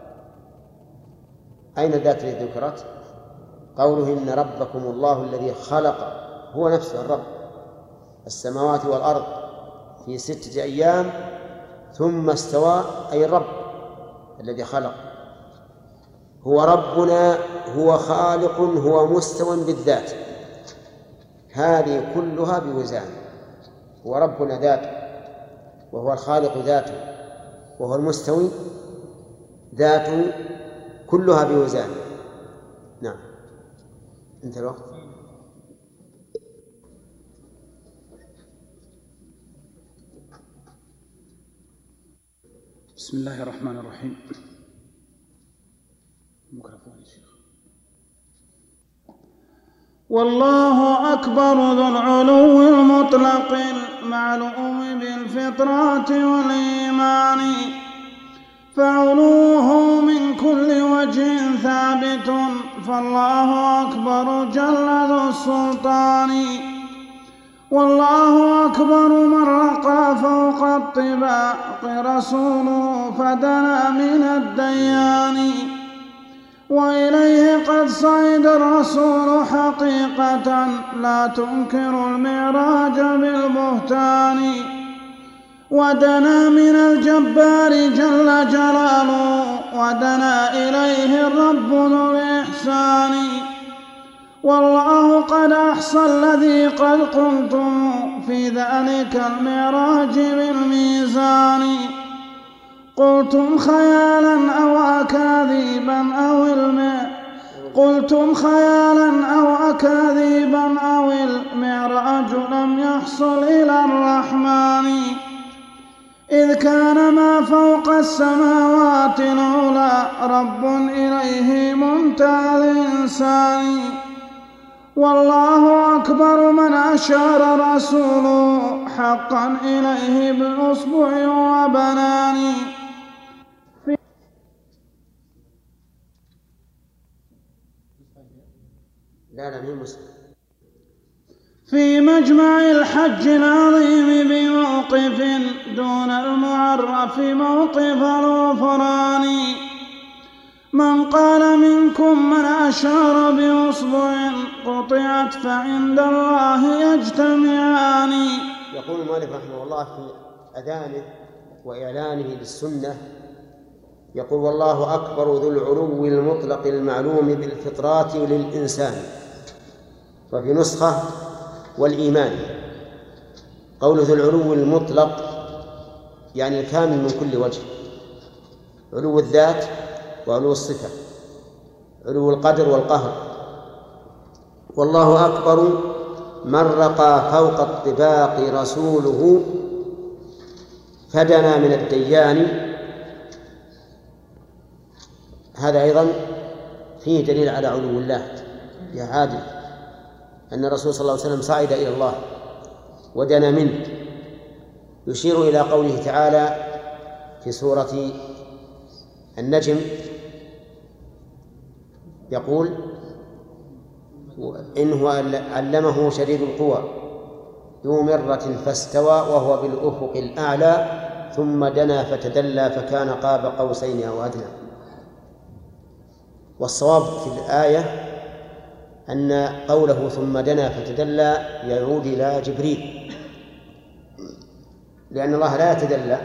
أين الذات التي ذكرت؟ قوله إن ربكم الله الذي خلق، هو نفسه الرب، السماوات والأرض في 6 أيام ثم استوى، أي الرب الذي خلق. هو ربنا هو خالق هو مستوى بالذات، هذه كلها بوزان. هو ربنا ذاته، وهو الخالق ذاته، وهو المستوي ذاته، كلها بوزان. نعم. انت الوقت. بسم الله الرحمن الرحيم. الميكروفون يا شيخ. والله أكبر ذو العلو المطلق المعلوم بالفطرات والإيمان، فعلوه من كل وجه ثابت، فالله أكبر جل ذو السلطان. والله أكبر من رقى فوق الطباق رسوله فدنا من الديان. وإليه قد صعد الرسول حقيقة لا تنكر المعراج بالبهتان. ودنا من الجبار جل جلاله ودنا إليه الرب ذو الإحسان. والله قد أحصى الذي قد قلتم في ذلك المعراج بالميزان. قلتم خيالا أو أكاذيبا أو المعراج لم يحصل إلى الرحمن. إذ كان ما فوق السماوات العلى رب إليه منتهى الإنسان. والله أكبر من أشار رسوله حقا إليه بالأصبع وبنان. في مجمع الحج العظيم بموقف دون المعرف موقف الغفران. من قال منكم من أشار بأصبع قطعت فعند الله يجتمعان. يقول المؤلف رحمه الله في أذانه وإعلانه للسنة، يقول: والله أكبر ذو العلو المطلق المعلوم بالفطرات للإنسان. وفي نسخة والإيمان. قول ذو العلو المطلق يعني الكامل من كل وجه، علو الذات وعلو الصفة، علو القدر والقهر. والله أكبر من رقى فوق الطباق رسوله فدنا من الديان. هذا أيضا فيه دليل على علو الله يا عادل، أن الرسول صلى الله عليه وسلم صعد إلى الله ودنا منه، يشير إلى قوله تعالى في سورة النجم يقول: إنه علمه شديد القوى ذو مرة فاستوى وهو بالأفق الأعلى ثم دنا فتدلى فكان قاب قوسين أو أدنى. والصواب في الآية أن قوله ثم دنا فتدلى يعود إلى جبريل، لأن الله لا يتدلى،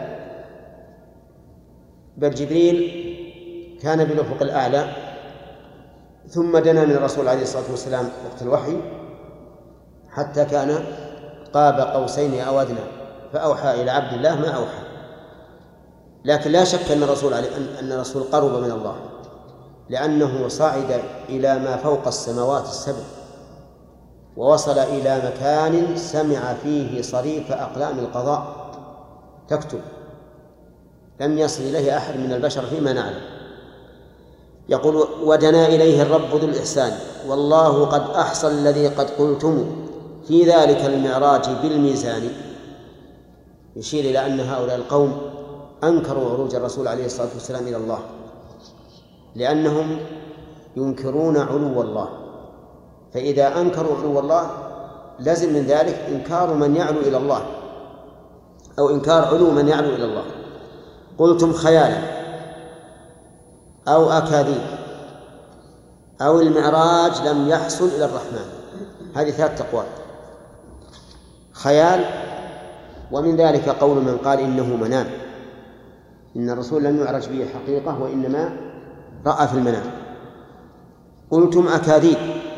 بل جبريل كان بالأفق الأعلى ثم دنا من الرسول عليه الصلاة والسلام وقت الوحي حتى كان قاب قوسين أو أدنى، فأوحى إلى عبد الله ما أوحى. لكن لا شك أن الرسول قرب من الله، لأنه صعد إلى ما فوق السماوات السبع ووصل إلى مكان سمع فيه صريف أقلام القضاء تكتب، لم يصل إليه أحد من البشر فيما نعلم. يقول: ودنا إليه الرب ذو الإحسان. والله قد أحصى الذي قد قلتم في ذلك المعراج بالميزان. يشير إلى أن هؤلاء القوم أنكروا عروج الرسول عليه الصلاة والسلام إلى الله، لأنهم ينكرون علو الله، فإذا أنكروا علو الله لازم من ذلك إنكار من يعلو إلى الله أو إنكار علو من يعلو إلى الله. قلتم خيالا أو أكاذيب أو المعراج لم يحصل إلى الرحمن. هذه 3 أقوال: خيال، ومن ذلك قول من قال إنه منام، إن الرسول لم يعرج به حقيقة وإنما رأى في المنام. قلتم أكاذيب،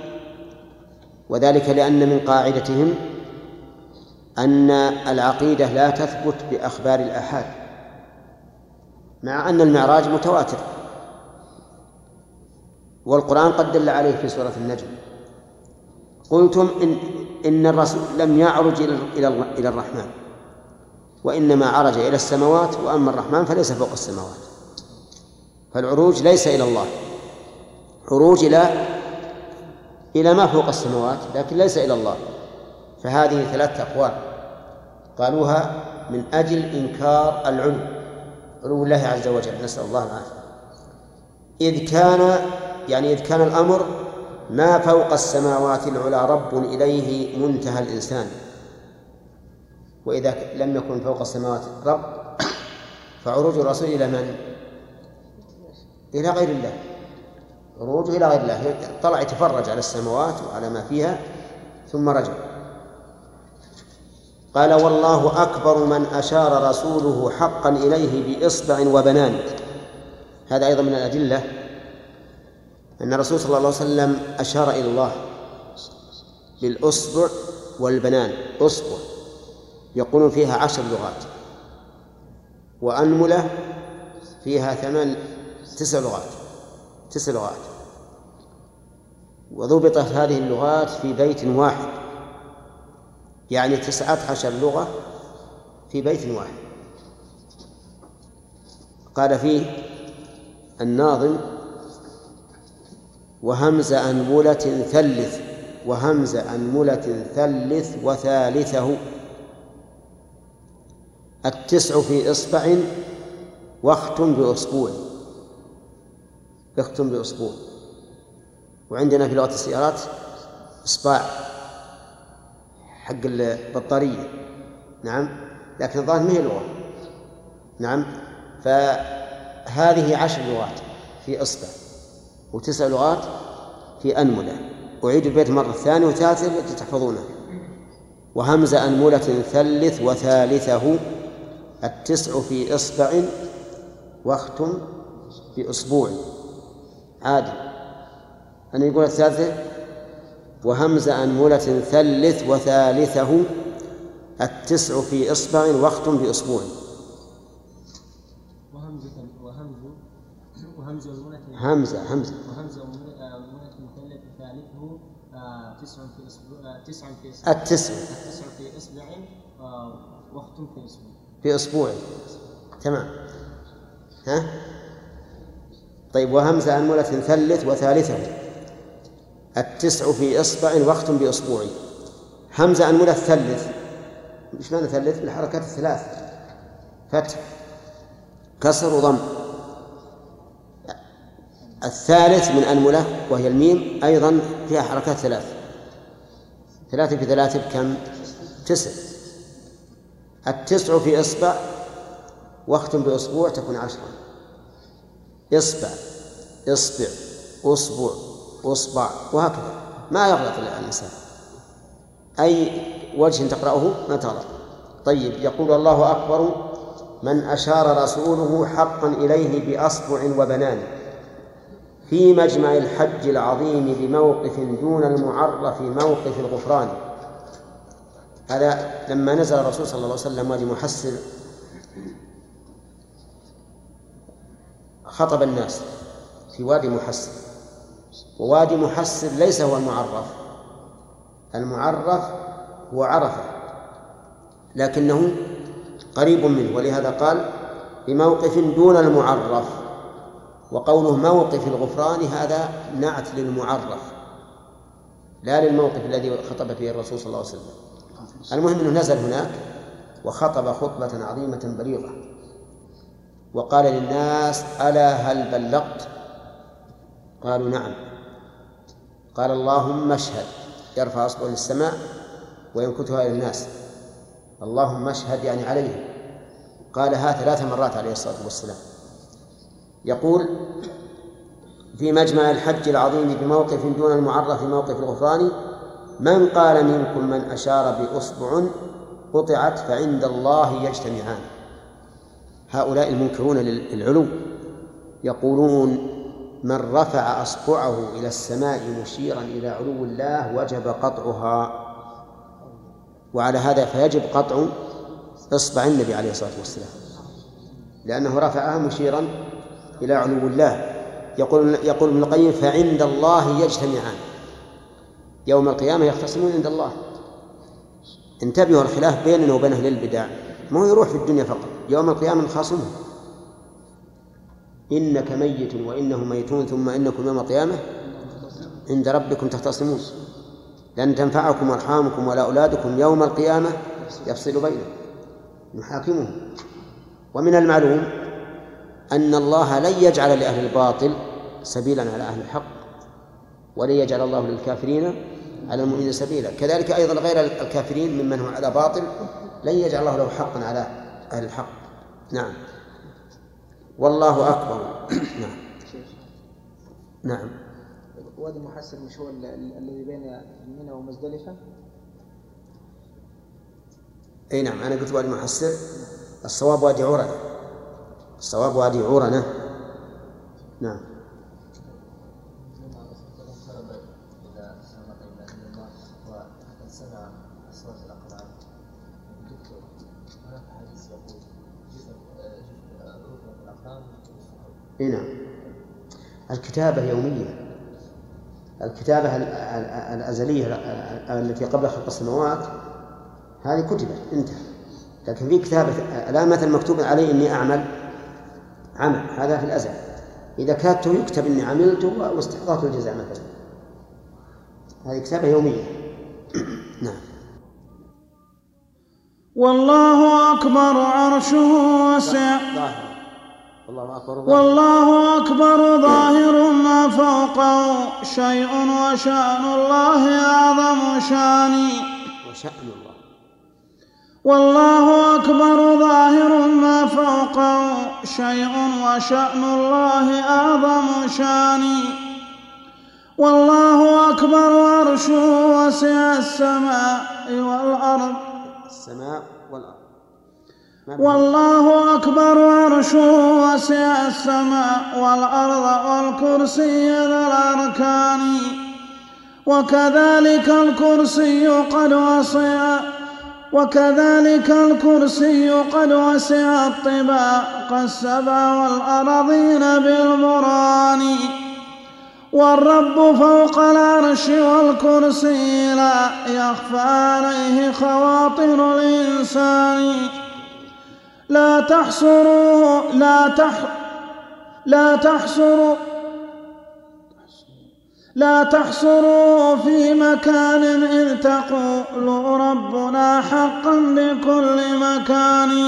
وذلك لأن من قاعدتهم أن العقيدة لا تثبت بأخبار الآحاد، مع أن المعراج متواتر والقرآن قد دل عليه في سورة النجم. قلتم إن الرسول لم يعرج إلى الرحمن، وإنما عرج إلى السماوات، وأما الرحمن فليس فوق السماوات. فالعروج ليس إلى الله، عروج إلى ما فوق السماوات، لكن ليس إلى الله. فهذه 3 أقوال قالوها من أجل إنكار علو الله عز وجل، نسأل الله العافية. إذ كان يعني إذ كان الأمر ما فوق السماوات العلى رب إليه منتهى الإنسان، وإذا لم يكن فوق السماوات رب فعروج الرسول إلى من؟ إلى غير الله، عروجه إلى غير الله، طلع يتفرج على السماوات وعلى ما فيها ثم رجع. قال والله أكبر من أشار رسوله حقا إليه بإصبع وبنان. هذا أيضا من الأدلة أن الرسول صلى الله عليه وسلم أشار إلى الله بالأصبع والبنان. أصبع يقولون فيها 10 لغات، وأنملة فيها 9 لغات، وضبطت هذه اللغات في بيت واحد، يعني 19 لغة في بيت واحد. قال فيه الناظم وهمز أنملة ثلث وثالثه 9 في إصبع واختم بأسبوع. وعندنا في لغة السيارات إصبع حق البطارية، نعم، لكن الظاهر ما هي لغة، نعم. فهذه 10 لغات في إصبع و9 لغات في أنملة. أعيد البيت مرة ثانية وثالثة التي تحفظونها. وهمز أنملة ثلث وثالثه 9 في إصبع واختم بأسبوع. عادل أنا يقول الثالثة وهمز أنملة ثلث وثالثه 9 في إصبع واختم بأسبوع. همزة وهمز أنملة ثلث وثالثه 9 في إصبع 9 في إصبع واختم في أسبوع. تمام. ها؟ طيب وهمز أنملة ثلث وثالثه 9 في إصبع واختم بأسبوع. همزة أنملة ثلث، إيش معنى ثلث؟ بالحركات الثلاث، فتح كسر وضم. الثالث من أنملة وهي الميم أيضا فيها حركات 3 في 3 بكم؟ 9. 9 في إصبع واختم بأسبوع تكون 10. إصبع أصبع وهكذا، ما يغلط الإنسان، أي وجه تقرأه ما تغلط. طيب يقول الله أكبر من أشار رسوله حقا إليه بأصبع وبنان في مجمع الحج العظيم بموقف دون المعرف موقف الغفران. هذا لما نزل الرسول صلى الله عليه وسلم وادي محسر خطب الناس في وادي محسر، ووادي محسر ليس هو المعرف هو عرفة، لكنه قريب منه، ولهذا قال بموقف دون المعرف. وقوله موقف الغفران هذا نعت للمعرف لا للموقف الذي خطب فيه الرسول صلى الله عليه وسلم. المهم أنه نزل هناك وخطب خطبة عظيمة بليغة وقال للناس ألا هل بلغت؟ قالوا نعم. قال اللهم اشهد، يرفع أصبعه للسماء وينكتها إلى الناس، اللهم اشهد يعني عليه. قالها 3 مرات عليه الصلاة والسلام. يقول في مجمع الحج العظيم بموقف دون المعرف موقف الغفران من قال منكم من أشار بأصبع قطعت فعند الله يجتمعان. هؤلاء المنكرون للعلو يقولون من رفع أصبعه إلى السماء مشيرا إلى علو الله وجب قطعها، وعلى هذا فيجب قطع إصبع النبي عليه الصلاة والسلام لأنه رفعها مشيرا إلى علو الله. يقول ابن القيم فعند الله يجتمعان، يوم القيامة يختصمون عند الله. انتبهوا الخلاف بيننا وبين أهل البدع ما هو يروح في الدنيا فقط، يوم القيامة نخاصمهم. إنك ميت وإنهم ميتون ثم إنكم يوم القيامة عند ربكم تختصمون لن تنفعكم أرحامكم ولا أولادكم يوم القيامة يفصل بينكم نحاكمهم. ومن المعلوم أن الله لن يجعل لأهل الباطل سبيلا على أهل الحق، ولن يجعل الله للكافرين على المؤمنين سبيلا. كذلك أيضا غير الكافرين ممن هو على باطل لن يجعل الله له حقا على أهل الحق. نعم. والله أكبر. نعم. نعم. وادي محسر مش هو الذي بين منى ومزدلفة؟ أي نعم، أنا قلت وادي محسر، الصواب وادي عرنة، الصواب وادي عرنة. نعم. نعم. الكتابة يومية، الكتابة الأزلية التي قبل خلق السماوات هذه كتبت انتهى، لكن في كتابة لا مثل مكتوب عليه إني أعمل عمل، هذا في الأزل، إذا كتبته يكتب إني عملت واستحققت الجزاء مثلا، هذه كتابة يومية. نعم. والله أكبر عرشه واسع، والله أكبر ظاهر ما فوقه شيء وشأن الله أعظم شاني. والله أكبر ظاهر ما فوقه شيء وشأن الله أعظم شاني. والله أكبر عرشه وسع السماء والأرض. والله أكبر عرشه وسع السماء والأرض والكرسي ذا الأركان. وكذلك الكرسي قد وسع الطباق السبع والأراضين بالمران. والرب فوق العرش والكرسي لا يخفى عليه خواطر الإنسان. لا تحصروا في مكان إذ تقول ربنا حقا بكل مكان.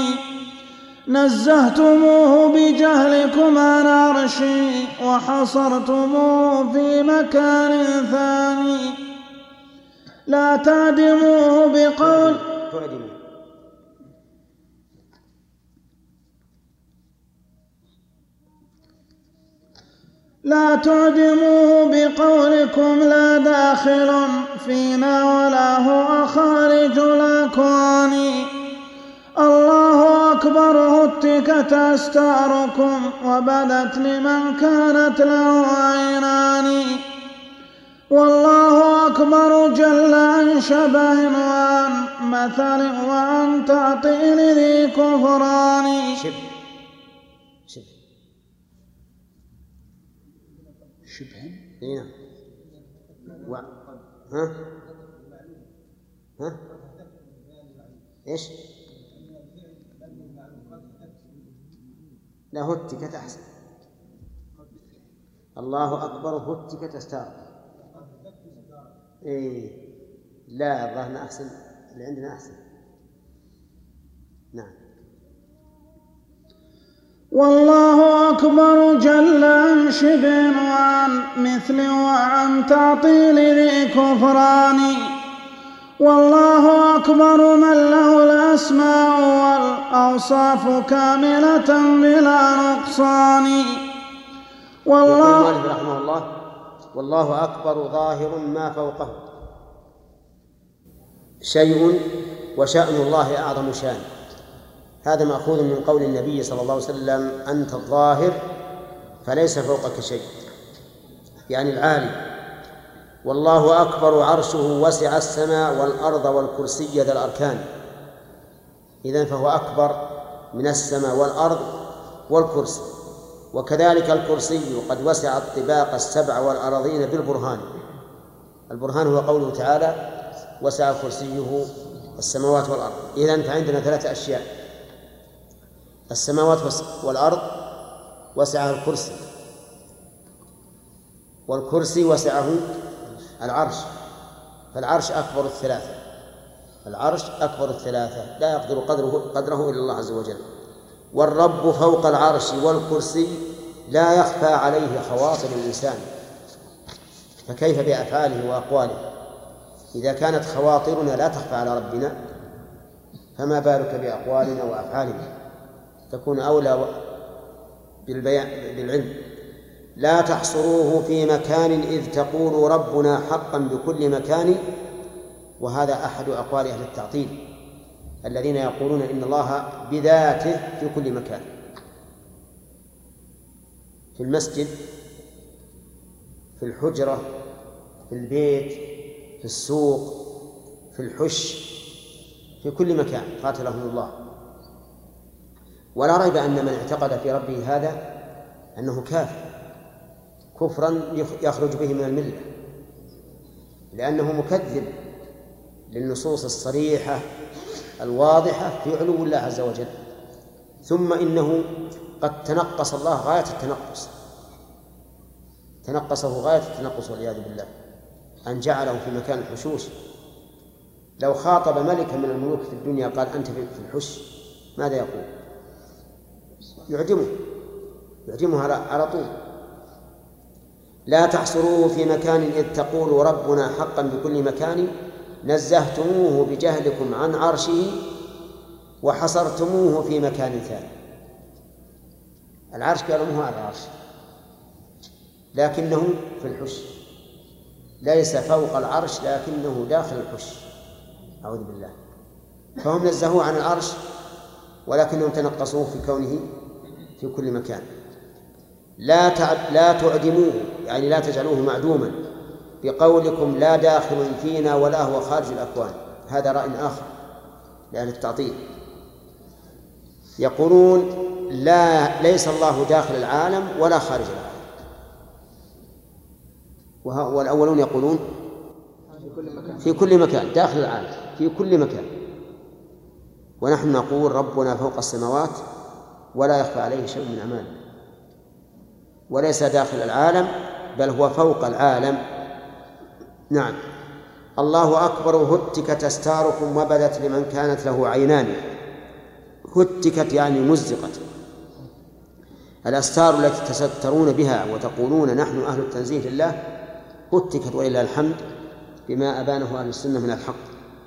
نزهتموه بجهلكم عن عرشي وحصرتموه في مكان ثاني. لا تعدموه بقولكم لا داخل فينا ولا هو خارج الأكوان. الله أكبر هتكت أستاركم وبدت لمن كانت له عينان. والله أكبر جل عن شبه وعن مثل وعن تعطيل ذي كفران. شبه نعم. ايش؟ لا هتكت أحسن. الله أكبر هتكت أستار. لا الظاهر أحسن، اللي عندنا أحسن. نعم. والله أكبر جل عن شبه وعن مثل وعن تعطيل ذي كفران. والله أكبر من له الأسماء والأوصاف كاملة بلا نقصان. والله رحمه الله والله أكبر ظاهر ما فوقه شيء وشأن الله أعظم شان. هذا مأخوذ من قول النبي صلى الله عليه وسلم أنت الظاهر فليس فوقك شيء، يعني العالي. والله أكبر عرشه وسع السماء والأرض والكرسي ذا الأركان. إذن فهو أكبر من السماء والأرض والكرسي. وكذلك الكرسي قد وسع الطباق السبع والأراضين بالبرهان. البرهان هو قوله تعالى وسع كرسيه السماوات والأرض. إذن فعندنا ثلاثة أشياء: السماوات والأرض وسعها الكرسي، والكرسي وسعه العرش، فالعرش أكبر الثلاثة، العرش أكبر الثلاثة لا يقدر قدره إلا الله عز وجل. والرب فوق العرش والكرسي لا يخفى عليه خواطر الإنسان، فكيف بأفعاله وأقواله؟ إذا كانت خواطرنا لا تخفى على ربنا فما بالك بأقوالنا وأفعالنا؟ تكون أولى بالعلم. لا تحصروه في مكان إذ تقول ربنا حقا بكل مكان. وهذا أحد أقوال أهل التعطيل الذين يقولون إن الله بذاته في كل مكان، في المسجد، في الحجرة، في البيت، في السوق، في الحش، في كل مكان قاتلهم الله. ولا ريب أن من اعتقد في ربه هذا أنه كافر كفرا يخرج به من الملة، لأنه مكذب للنصوص الصريحة الواضحة في علو الله عز وجل. ثم إنه قد تنقص الله غاية التنقص، تنقصه غاية التنقص والعياذ بالله، أن جعله في مكان الحشوش. لو خاطب ملكا من الملوك في الدنيا قال أنت في الحش، ماذا يقول؟ يعدمه على طول. لا تحصروه في مكان إذ تقول ربنا حقا بكل مكان، نزهتموه بجهلكم عن عرشه وحصرتموه في مكان ثاني. العرش قالوا مو على العرش، لكنه في الحش، ليس فوق العرش لكنه داخل الحش، أعوذ بالله. فهم نزهوه عن العرش ولكنهم تنقصوه في كونه في كل مكان. لا تعدموه، يعني لا تجعلوه معدوما بقولكم لا داخل فينا ولا هو خارج الأكوان. هذا رأي آخر لأهل التعطيل، يقولون ليس الله داخل العالم ولا خارج العالم، والأولون يقولون في كل مكان داخل العالم، في كل مكان. ونحن نقول ربنا فوق السماوات ولا يخفى عليه شيء من أعماله، وليس داخل العالم بل هو فوق العالم. نعم. الله أكبر هتكت أستاركم وبدت لمن كانت له عينان. هتكت يعني مزقت. الأستار التي تسترون بها وتقولون نحن أهل التنزيه لله هتكت ولله الحمد بما أبانه أهل السنة من الحق.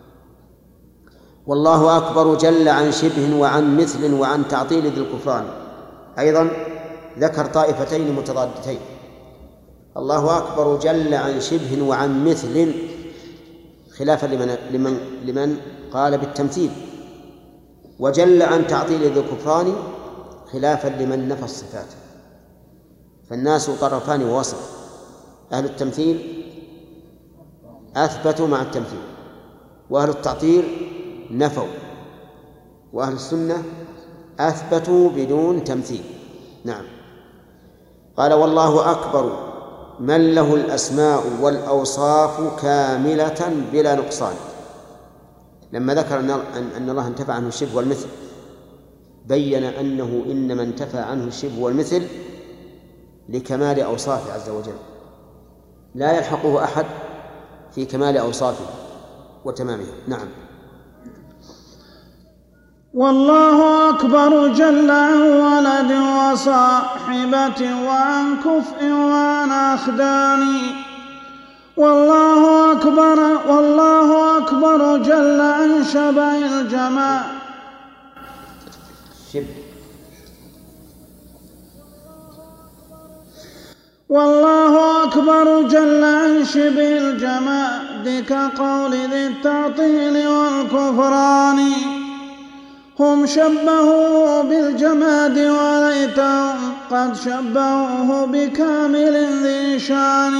والله أكبر جل عن شبه وعن مثل وعن تعطيل ذي الكفران. أيضا ذكر طائفتين متضادتين. الله أكبر جل عن شبه وعن مثل خلافا لمن قال بالتمثيل، وجل عن تعطيل ذي الكفران خلافا لمن نفى الصفات. فالناس طرفان ووسط، أهل التمثيل أثبتوا مع التمثيل، وأهل التعطيل نفوا، وأهل السنة أثبتوا بدون تمثيل. نعم. قال والله أكبر من له الأسماء والأوصاف كاملة بلا نقصان. لما ذكر أن الله انتفى عنه الشبه والمثل بين أنه إنما انتفى عنه الشبه والمثل لكمال أوصافه عز وجل، لا يلحقه أحد في كمال أوصافه وتمامها. نعم. والله أكبر جل عن ولد وصاحبة وعن كفء وعن أخدان. والله أكبر جل عن شبع الجمال. والله أكبر جل عن شبه الجماد كقول ذي التعطيل والكفران. هم شبهوه بالجماد وليتهم قد شبهوه بكامل ذي شان.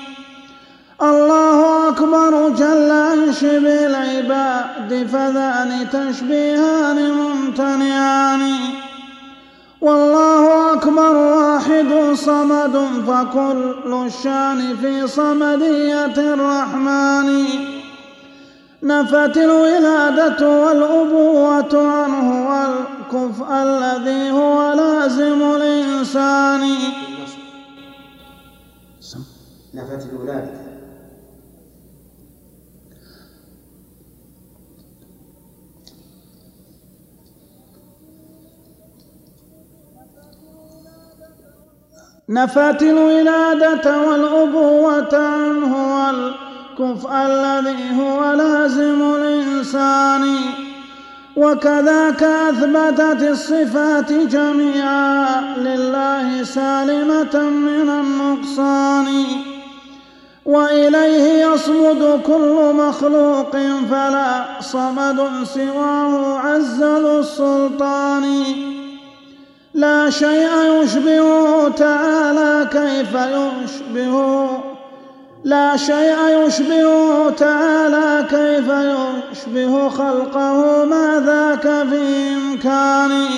الله أكبر جل عن شبه العباد فذان تشبيهان ممتنعان. والله أكبر واحد صمد فكل الشان في صمدية الرحمن. نفت الولادة والأبوة عنه والكفء الذي هو لازم الإنسان. نفت الولادة نفت الولادة والأبوة عنه والكفء الذي هو لازم الإنسان. وكذاك أثبتت الصفات جميعا لله سالمة من النقصان. وإليه يصمد كل مخلوق فلا صمد سواه عز ذو السلطان. لا شيء يشبهه تعالى كيف يشبهه، لا شيء يشبهه تعالى كيف يشبه خلقه ما ذاك في إمكانه.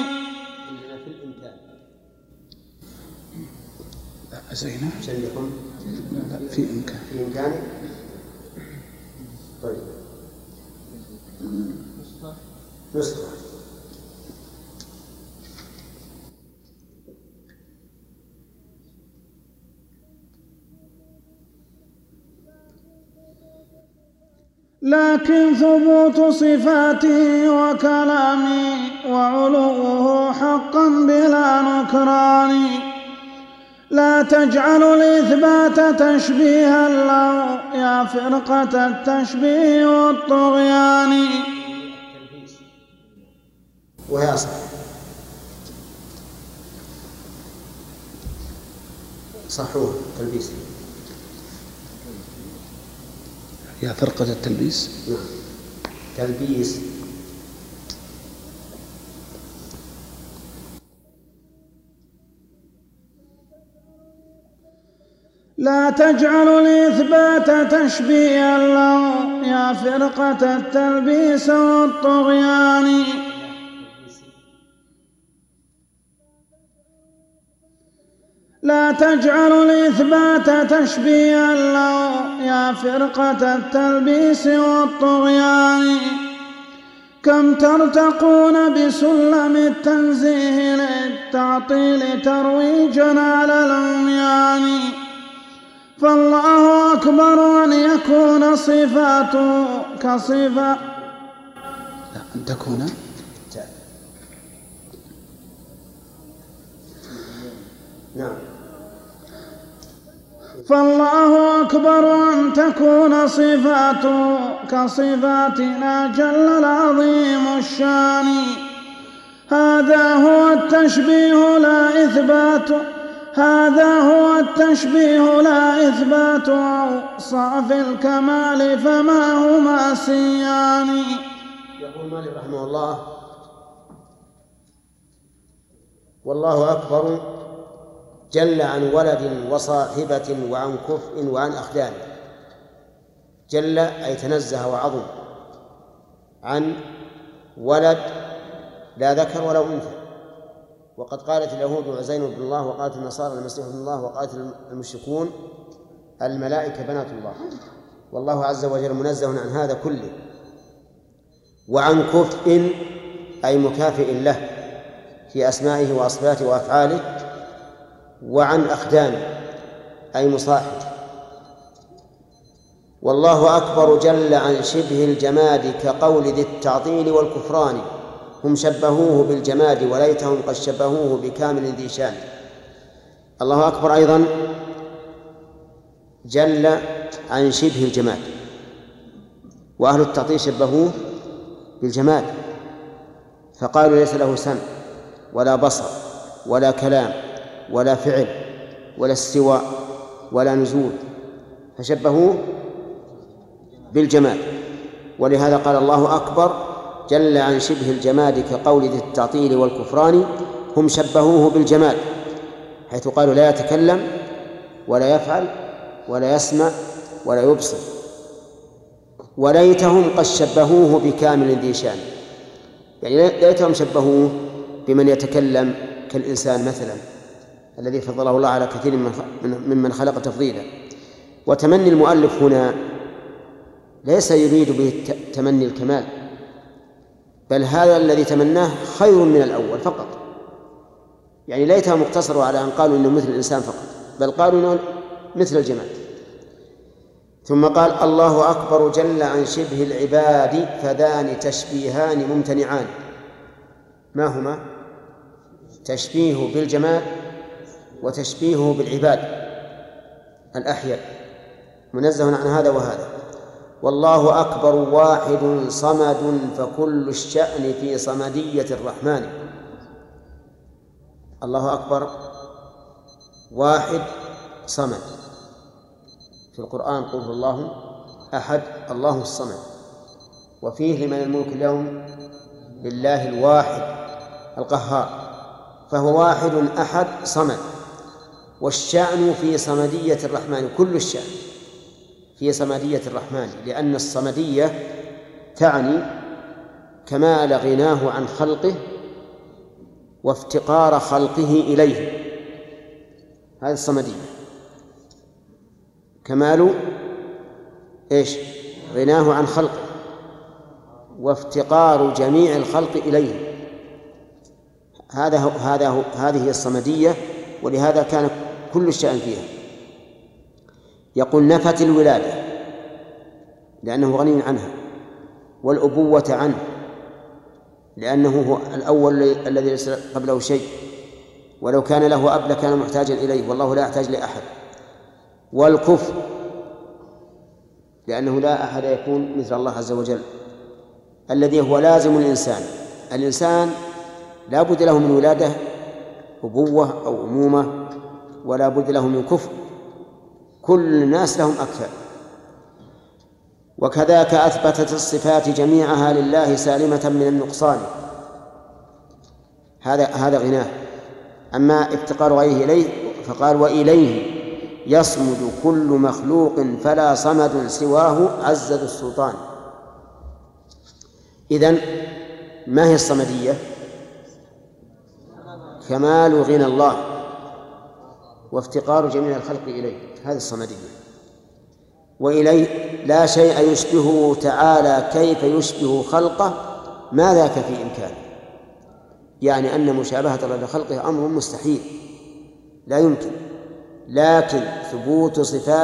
لا زينة شيء في إمكانه. في إمكانه. طيب نسخة. لكن ثبوت صفاته وكلامه وعلوه حقا بلا نكران. لا تجعل الإثبات تشبيها له يا فرقة التشبيه والطغيان. وهي أصح صحوه تلبيس. يا فرقة التلبيس. نعم تلبيس. لا تجعل الإثبات تشبيها له يا فرقة التلبيس والطغيان. لا تجعل الإثبات تشبيها له يا فرقة التلبيس والطغيان. كم ترتقون بسلم التنزيه للتعطيل ترويجا على العميان. فالله أكبر أن يكون صفاته كصفة أن تكون نعم. فالله أكبر أن تكون صفاته كصفاتنا جل العظيم الشان. هذا هو التشبيه لا إثبات، هذا هو التشبيه لا إثبات أوصاف الكمال فما هما سيان. يقول مالك رحمه الله: والله أكبر جل عن ولد وصاحبة وعن كفء وعن أخدان. جل أي تنزه وعظم عن ولد لا ذكر ولا أنثى. وقد قالت اليهود عزير بن الله، وقالت النصارى المسيح ابن الله، وقالت المشركون الملائكة بنات الله. والله عز وجل منزه عن هذا كله. وعن كفء أي مكافئ له في أسمائه وأصفاته وأفعاله. وعن أخدان أي مصاحب. والله أكبر جل عن شبه الجماد كقول ذي التعطيل والكفران. هم شبهوه بالجماد وليتهم قد شبهوه بكامل ذي شان. الله أكبر أيضا جل عن شبه الجماد، وأهل التعطيل شبهوه بالجماد فقالوا ليس له سمع ولا بصر ولا كلام ولا فعل ولا استواء ولا نزول، فشبهوه بالجماد. ولهذا قال الله أكبر جل عن شبه الجماد كقول ذي التعطيل والكفران. هم شبهوه بالجماد حيث قالوا لا يتكلم ولا يفعل ولا يسمع ولا يبصر. وليتهم قد شبهوه بكامل ذي شان، يعني ليتهم شبهوه بمن يتكلم كالإنسان مثلا الذي فضله الله على كثير ممن خلق تفضيلا. وتمني المؤلف هنا ليس يريد به تمني الكمال، بل هذا الذي تمناه خير من الأول فقط. يعني ليتهم اقتصروا على أن قالوا إنه مثل الإنسان فقط، بل قالوا إنه مثل الجماد. ثم قال الله أكبر جل عن شبه العباد فذان تشبيهان ممتنعان. ما هما؟ تشبيه بالجماد وتشبيهه بالعباد الأحياء، منزه عن هذا وهذا. والله أكبر واحد صمد فكل الشأن في صمدية الرحمن. الله أكبر واحد صمد، في القرآن قل هو الله أحد الله الصمد، وفيه لمن الملك اليوم لله الواحد القهار، فهو واحد أحد صمد. والشأن في صمدية الرحمن، كل الشأن في صمدية الرحمن، لأن الصمدية تعني كمال غناه عن خلقه وافتقار خلقه إليه. هذه الصمدية، كمال غناه عن خلقه وافتقار جميع الخلق إليه. هذه هي الصمدية، ولهذا كان كل الشأن فيها. يقول نفت الولادة لأنه غني عنها، والأبوة عنه لأنه هو الأول الذي ليس قبله شيء، ولو كان له أب لكان محتاجا إليه والله لا يحتاج لأحد. والكفر لأنه لا أحد يكون مثل الله عز وجل الذي هو لازم الإنسان لا بد له من ولادة أبوة أو أمومة، ولا بد له من كفر، كل الناس لهم أكثر. وكذاك أثبتت الصفات جميعها لله سالمة من النقصان، هذا غناه. أما افتقار غيره إليه فقال وإليه يصمد كل مخلوق فلا صمد سواه عز ذو السلطان. إذن ما هي الصمدية؟ كمال غنى الله وافتقار جميع الخلق إليه، هذه الصمدية. وإليه لا شيء يشبهه تعالى، كيف يشبه خلقه ما ذاك في إمكانه، يعني أن مشابهة الله لخلقه أمر مستحيل لا يمكن، لكن ثبوت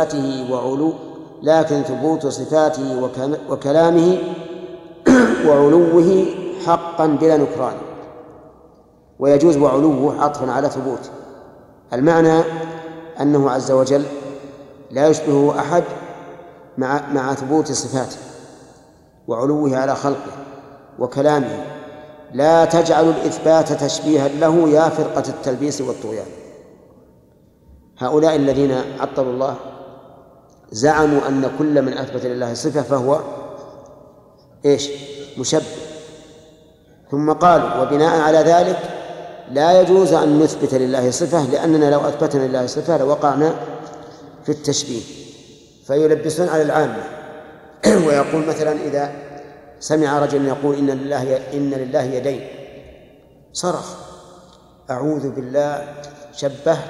صفاته وكلامه وعلوه حقا بلا نكران. ويجوز وعلوه عطفا على ثبوته، المعنى أنه عز وجل لا يشبهه أحد مع ثبوت صفاته وعلوه على خلقه وكلامه. لا تجعل الإثبات تشبيها له يا فرقة التلبيس والطغيان. هؤلاء الذين عطلوا الله زعموا أن كل من أثبت لله صفة فهو مشبه، ثم قالوا وبناء على ذلك لا يجوز أن نثبت لله صفة، لأننا لو أثبتنا لله صفة لوقعنا في التشبيه. فيلبسون على العامة ويقول مثلا إذا سمع رجل يقول إن لله يدين صرخ أعوذ بالله، شبهت،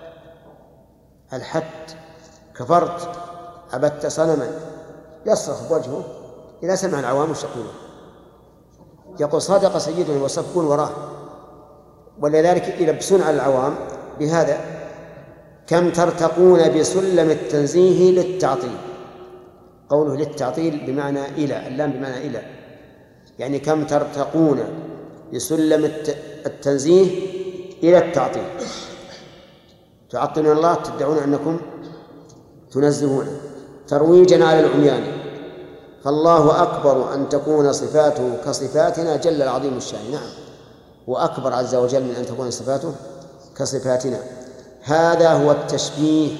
ألحدت، كفرت، عبدت صنما، يصرخ بوجهه. إذا سمع العوام يقولون يقول صدق سيدنا وصفقون وراه. ولذلك يلبسون على العوام بهذا: كم ترتقون بسلم التنزيه للتعطيل. قوله للتعطيل بمعنى إلى، اللام بمعنى إلى، يعني كم ترتقون بسلم التنزيه إلى التعطيل، تعطلون الله، تدعون أنكم تنزهون ترويجا على العميان. فالله أكبر أن تكون صفاته كصفاتنا جل العظيم الشان. نعم، وأكبر عز وجل من أن تكون صفاته كصفاتنا. هذا هو التشبيه،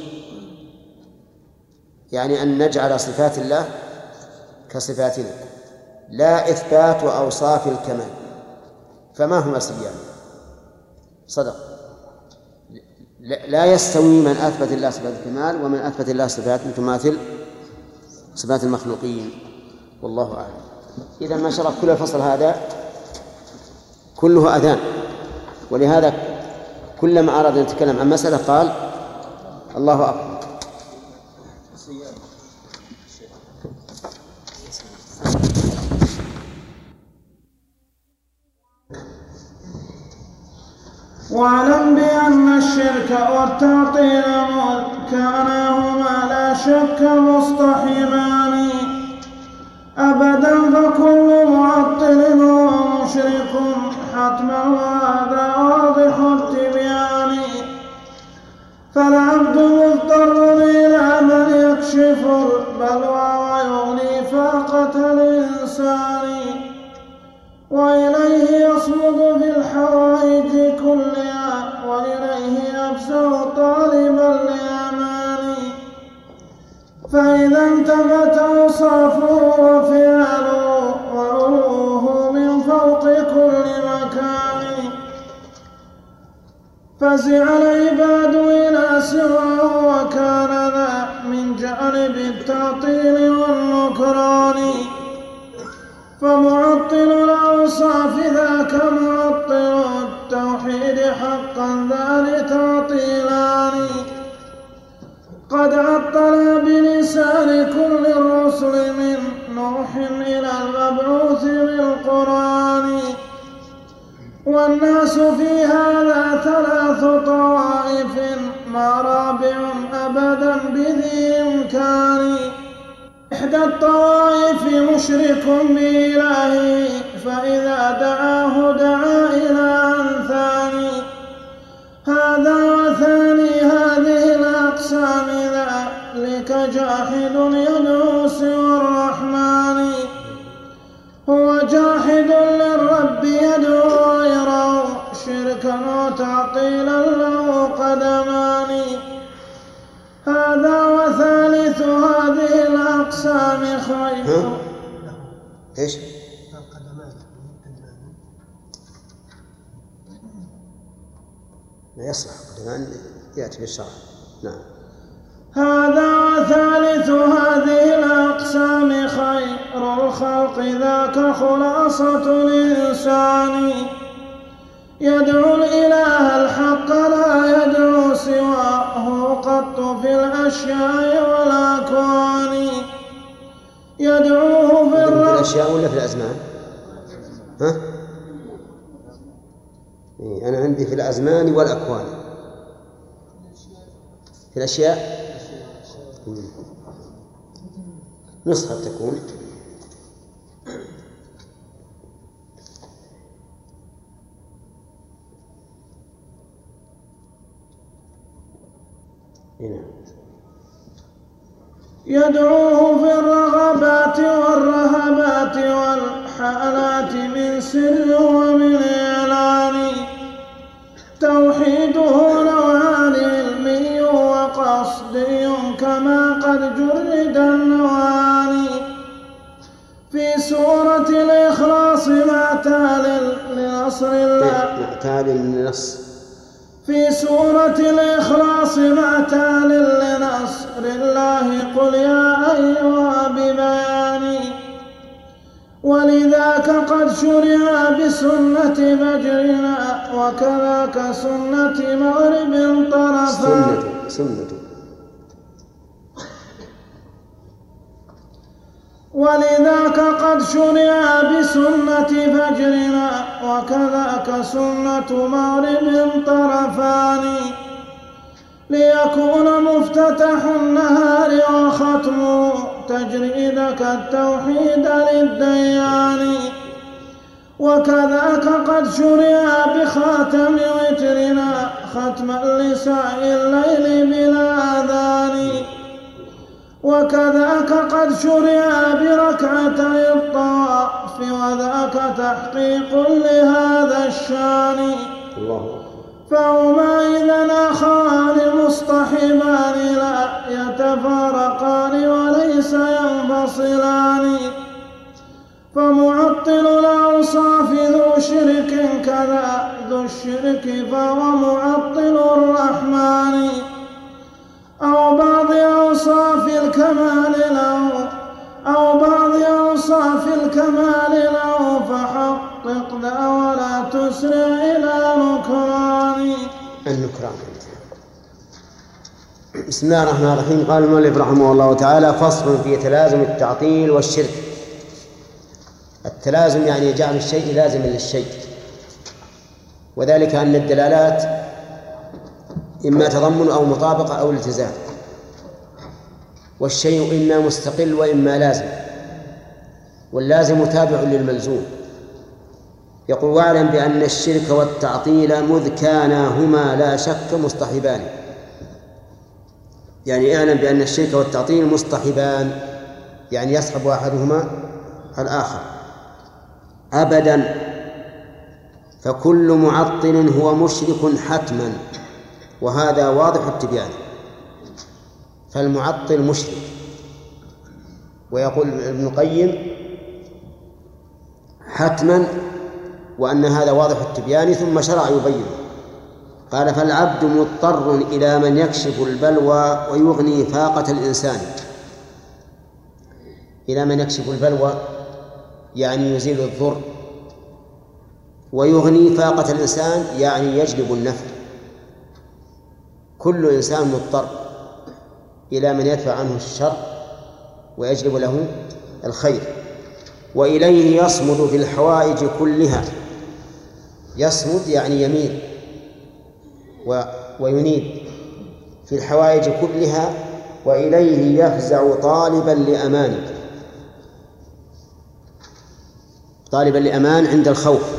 يعني أن نجعل صفات الله كصفاتنا، لا إثبات أوصاف الكمال. فما هما سيان؟ صدق. لا يستوي من أثبت الله صفات الكمال ومن أثبت الله صفات تماثل صفات المخلوقين، والله أعلم. إذا ما شاء الله كل الفصل هذا كله أذان، ولهذا كلما أراد أن يتكلم عن مسألة قال الله أكبر. واعلم بأن الشرك والتعطيل كانهما لا شك مصطحبان أبدا، فكل معطل هو مشرك حتما، وهذا واضح التبيان. البلوى ويغني فاقة الإنسان، وإليه يصمد في الحوائج كلها، وإليه يفزع طالبا لأمان. فإذا انتفت أوصافه وفعله وعلوه من فوق كل مكان، فزع العباد إلى سواه، وكان ذا من جانب التعطيل والنكران. فمعطل الأوصاف ذاك معطل التوحيد حقا ذا لتعطيلان. قد عطل بلسان كل الرسل من نوح إلى المبعوث بالقرآن. والناس في هذا 3 طوائف، ما رابع أبدا بذي إمكان. إحدى الطوائف مشرك بإلهه، فإذا دعاه دعا إلى ثاني. هذا وثاني هذه الأقسام، ذلك جاحد يدعو سوى الرحمن. هو جاحد للرب يدعو غيره، شركا وتعطيلا له قدمان. هذا وثالث هذه الأقسام خير. إيش؟ لا يصلح قدمان يأتي بالشرع. نعم. هذا وثالث هذه الأقسام خير الخلق ذاك خلاصة الإنسان. يدعو الإله الحق لا يدعو سواه قط في الأشياء والأكوان. يدعوه في الأشياء ولا في الأزمان؟ ها؟ أنا عندي في الأزمان والأكوان. في الأشياء نسخة تكون. يدعوه في الرغبات والرهبات والحالات من سر ومن إعلان. توحيده نوعان علمي وقصدي كما قد جرد النوعان. في سورة الإخلاص مع تال لنصر الله. في سورة الإخلاص مع تال لنصر الله قل يا أيها ببيان. ولذاك قد شرع بسنة فجرنا، وكذاك سنة مغرب طرفا. ولذاك قد شرع بسنة فجرنا، وكذاك سنة مغرب طرفان. ليكون مفتتح النهار وختمه تجريدك التوحيد للديان. وكذاك قد شرع بخاتم وترنا ختما لساء الليل بلا أذان. وكذاك قد شرع بركعتي الطواف، وذاك تحقيق لهذا الشان. فهما إذن آخران مصطحبان لا يتفارقان وليس ينفصلان. فمعطل الأوصاف ذو شرك كذا ذو الشرك، فهو معطل الرحمن. أو بعض أوصاف الكمال له فحقق ذا ولا تسرع إلى نكران. بسم الله الرحمن الرحيم. قال المؤلف رحمه الله تعالى: فصل في تلازم التعطيل والشرك. التلازم يعني جعل الشيء لازما للشيء، وذلك أن الدلالات إما تضمن أو مطابقة أو التزام، والشيء إما مستقل وإما لازم، واللازم تابع للملزوم. يقول: واعلم بأن الشرك والتعطيل مذ كانا هما لا شك مصطحبان. يعني اعلم بأن الشرك والتعطيل مصطحبان، يعني يصحب أحدهما الآخر أبدا. فكل معطل هو مشرك حتما، وهذا واضح التبيان. فالمعطل مشرك. ويقول ابن القيم حتما، وأن هذا واضح التبيان، ثم شرع يبين. قال: فالعبد مضطر إلى من يكشف البلوى ويغني فاقة الإنسان. إلى من يكشف البلوى يعني يزيل الضر، ويغني فاقة الإنسان يعني يجلب النفع. كل إنسان مضطر إلى من يدفع عنه الشر ويجلب له الخير، وإليه يصمد في الحوائج كلها. يصمد يعني يميل وينيب في الحوائج كلها، وإليه يفزع طالبا لأمان. طالبا لأمان عند الخوف،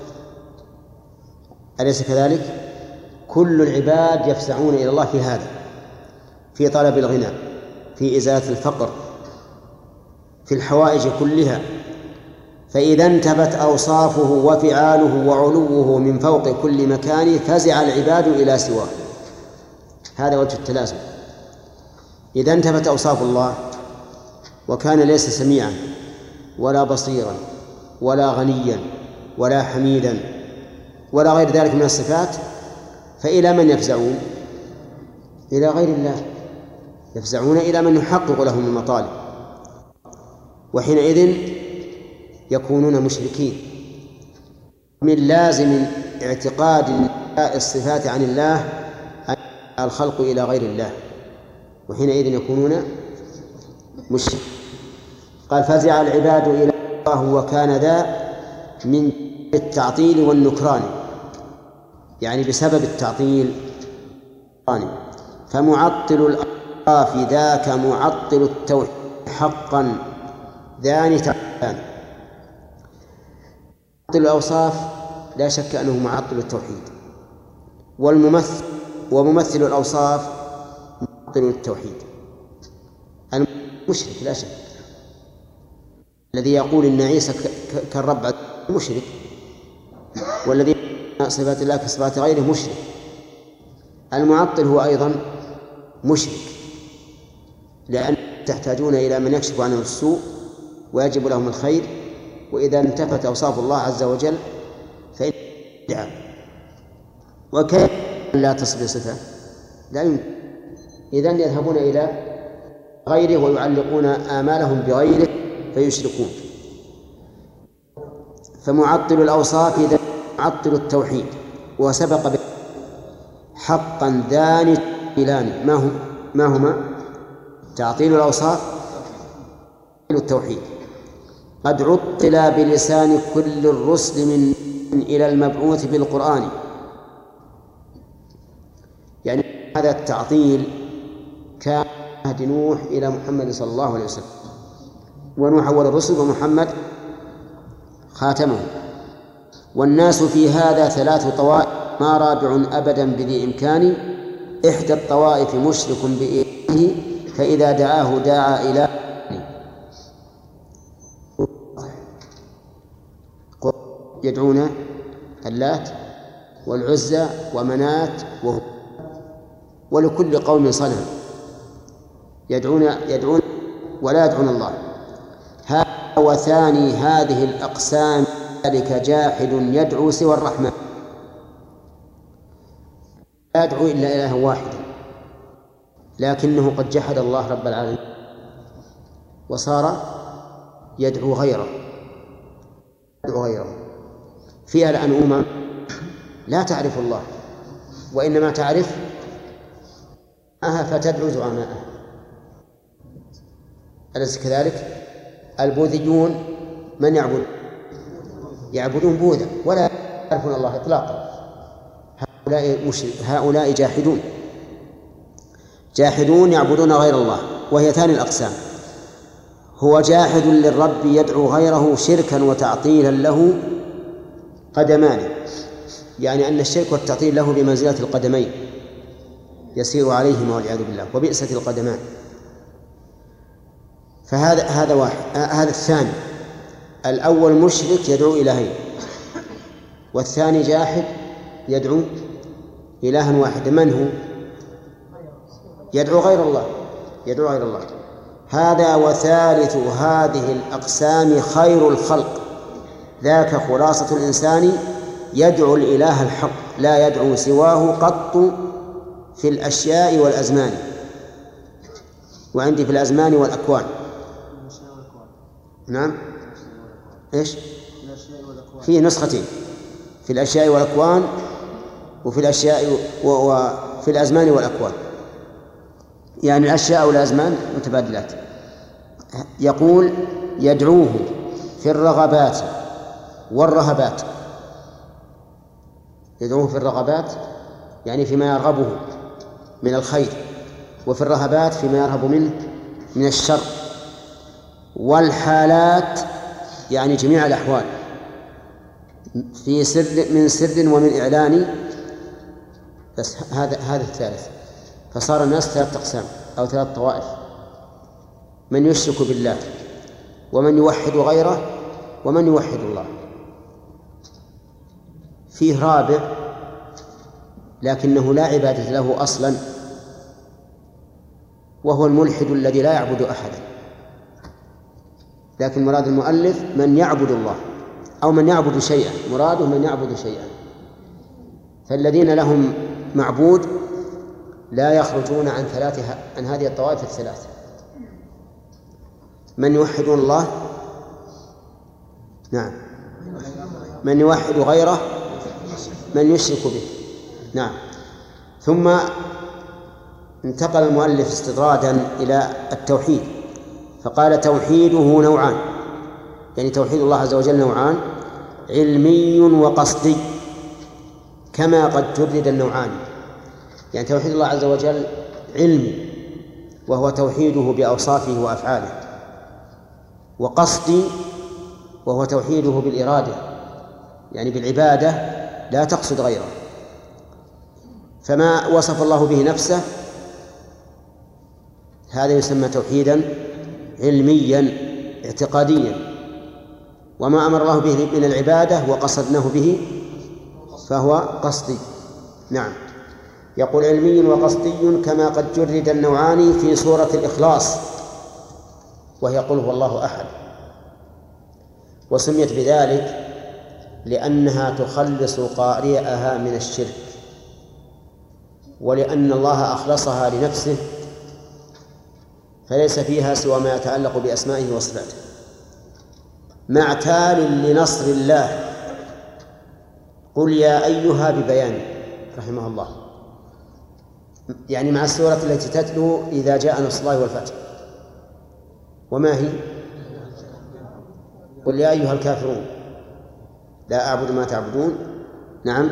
أليس كذلك؟ كل العباد يفزعون إلى الله في هذا، في طلب الغنى، في إزالة الفقر، في الحوائج كلها. فإذا انتفت أوصافه وفعاله وعلوه من فوق كل مكان فزع العباد إلى سواه. هذا وجه التلازم. إذا انتفت أوصاف الله وكان ليس سميعا ولا بصيرا ولا غنيا ولا حميدا ولا غير ذلك من الصفات، فإلى من يفزعون؟ إلى غير الله. يفزعون إلى من يحقق لهم المطالب، وحينئذ يكونون مشركين. من لازم اعتقاد الصفات عن الله الخلق إلى غير الله، وحينئذ يكونون مشركين. قال: فزع العباد إلى الله، وكان ذا من التعطيل والنكران، يعني بسبب التعطيل. فمعطل الأوصاف ذاك معطل التوحيد حقا، ذان تعطيلان. معطل الأوصاف لا شك أنه معطل التوحيد، وممثل الأوصاف معطل التوحيد. المشرك لا شك، الذي يقول إن عيسى كالرب مشرك، والذي صفات الله كصفات غيره مشرك. المعطل هو أيضا مشرك، لأن تحتاجون إلى من يكشف عنهم السوء ويجب لهم الخير، وإذا انتفت أوصاف الله عز وجل فإن دعا. وكيف لا تصل صفة؟ لا يمكن. إذن يذهبون إلى غيره ويعلقون آمالهم بغيره فيشركون. فمعطل الأوصاف إذا معطل التوحيد، وسبق حقا ذان تعطيلان. ما هما؟ تعطيل الأوصاف التوحيد. قد عطل بلسان كل الرسل من إلى المبعوث بالقرآن. يعني هذا التعطيل كان عهد نوح إلى محمد صلى الله عليه وسلم، ونوح أول الرسل ومحمد خاتمه. والناس في هذا 3 طوائف ما رابع أبدا بذي إمكان. إحدى الطوائف مشرك بإلهه، فإذا دعاه داعى إلى يدعون اللات والعزى ومنات ولكل قوم صنم، يدعون ولا يدعون الله. هذا وثاني هذه الأقسام ذلك جاحد يدعو سوى الرحمن، لا يدعو إلا إله واحد، لكنه قد جحد الله رب العالمين وصار يدعو غيره. فيها الآن لا تعرف الله، وإنما تعرف فتدعو زعماءها. أليس كذلك؟ البوذيون من يعبدون بوذا ولا يعرفون الله إطلاقا. هؤلاء جاحدون يعبدون غير الله، وهي ثاني الأقسام. هو جاحد للرب يدعو غيره شركا وتعطيلا له قدمان، يعني أن الشرك والتعطيل له بمنزلة القدمين. يسير عليهما والعياذ بالله، وبئست القدمان. فهذا واحد. هذا الثاني. الأول مشرك يدعو إلهين، والثاني جاحد يدعو إلها واحدا. من هو؟ يدعو غير الله، يدعو غير الله. هذا وثالث هذه الأقسام خير الخلق، ذاك خلاصة الإنسان يدعو الإله الحق لا يدعو سواه قط في الأشياء والأزمان. وعندي في الأزمان والأكوان. نعم، إيش؟ في نسختين، في الأشياء والأكوان، وفي الأشياء وفي الأزمان والأكوان، يعني الأشياء والأزمان متبادلات. يقول يدعوه في الرغبات والرهبات. يدعوه في الرغبات يعني فيما يرغبه من الخير، وفي الرهبات فيما يرهب منه من الشر، والحالات يعني جميع الأحوال، في سر من سر ومن إعلان. بس هذا الثالث. فصار الناس 3 أقسام أو 3 طوائف: من يشرك بالله، ومن يوحد غيره، ومن يوحد الله. فيه رابع لكنه لا عبادة له أصلا، وهو الملحد الذي لا يعبد أحدا. لكن مراد المؤلف من يعبد الله أو من يعبد شيئا، مراده من يعبد شيئا. فالذين لهم معبود لا يخرجون عن هذه الطوائف الثلاث: من يوحدون الله، نعم، من يوحد غيره، من يشرك به، نعم. ثم انتقل المؤلف استطرادا إلى التوحيد، فقال توحيده نوعان، يعني توحيد الله عز وجل نوعان: علمي وقصدي، كما قد جرد النوعان. يعني توحيد الله عز وجل علمي، وهو توحيده بأوصافه وأفعاله، وقصدي، وهو توحيده بالإرادة، يعني بالعبادة لا تقصد غيره. فما وصف الله به نفسه هذا يسمى توحيدا علميا اعتقاديا، وما أمر الله به من العبادة وقصدناه به فهو قصدي. نعم. يقول علمي وقصدي كما قد جرد النوعان في سورة الإخلاص، وهي قل هو الله أحد. وسميت بذلك لأنها تخلص قارئها من الشرك، ولأن الله أخلصها لنفسه، فليس فيها سوى ما يتعلق بأسمائه وصفاته. مع تال لنصر الله، قل يا أيها ببيان رحمه الله، يعني مع السورة التي تتلو إذا جاء نصر الله والفتح. وما هي؟ قل يا أيها الكافرون لا أعبد ما تعبدون. نعم،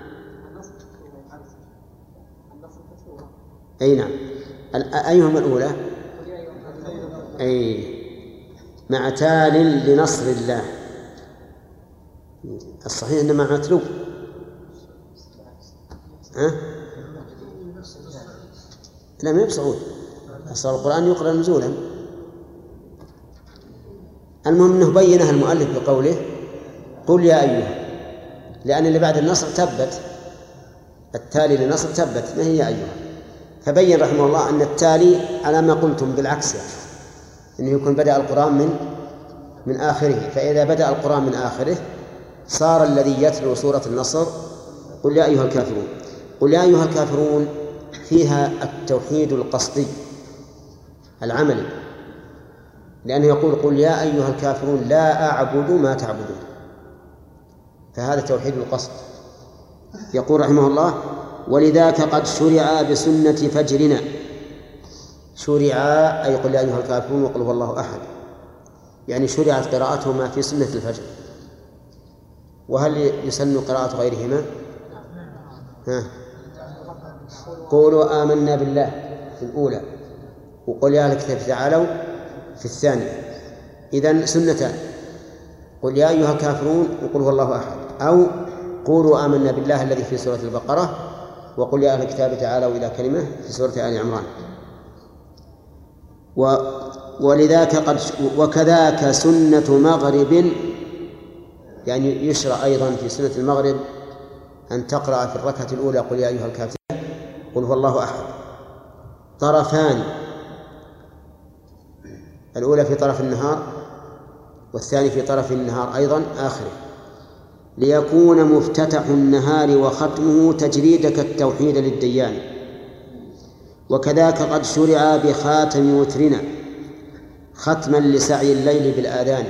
أي نعم. أيهما الأولى؟ أي مع تال لنصر الله. الصحيح أنه مع متلو. لا، ما يبصعون. أصل القرآن يقرأ نزولا. المهم أنه بينها المؤلف بقوله قل يا أيها، لأن اللي بعد النصر تبت، التالي للنصر تبت، ما هي يا أيها. فبين رحمه الله أن التالي على ما قلتم بالعكس، يعني أنه يكون بدأ القرآن من آخره. فإذا بدأ القرآن من آخره صار الذي يتلو سورة النصر قل يا أيها الكافرون. قل يا أيها الكافرون فيها التوحيد القصدي العملي، لأنه يقول قل يا أيها الكافرون لا أعبد ما تعبدون، فهذا توحيد القصد. يقول رحمه الله ولذاك قد شرع بسنة فجرنا. شرع أي قل يا أيها الكافرون وقل هو الله أحد، يعني شرعت قراءتهما في سنة الفجر. وهل يسن قراءة غيرهما؟ قولوا آمنا بالله في الأولى، وقل يا أهل الكتاب تعالوا في الثانية. إذن سنتان: قل يا أيها الكافرون وقل هو الله أحد، أو قولوا آمنا بالله الذي في سورة البقرة وقل يا أهل الكتاب تعالوا إلى كلمة في سورة آل عمران. ولذاك وكذاك سنة مغرب، يعني يشرع أيضا في سنة المغرب أن تقرأ في الركعة الأولى قل يا أيها الكافرون قل هو الله أحد، طرفان، الأولى في طرف النهار والثاني في طرف النهار أيضا آخره، ليكون مفتتح النهار وختمه تجريدك التوحيد للديان. وكذاك قد شرع بخاتم وترنا ختما لسعي الليل بالآذان،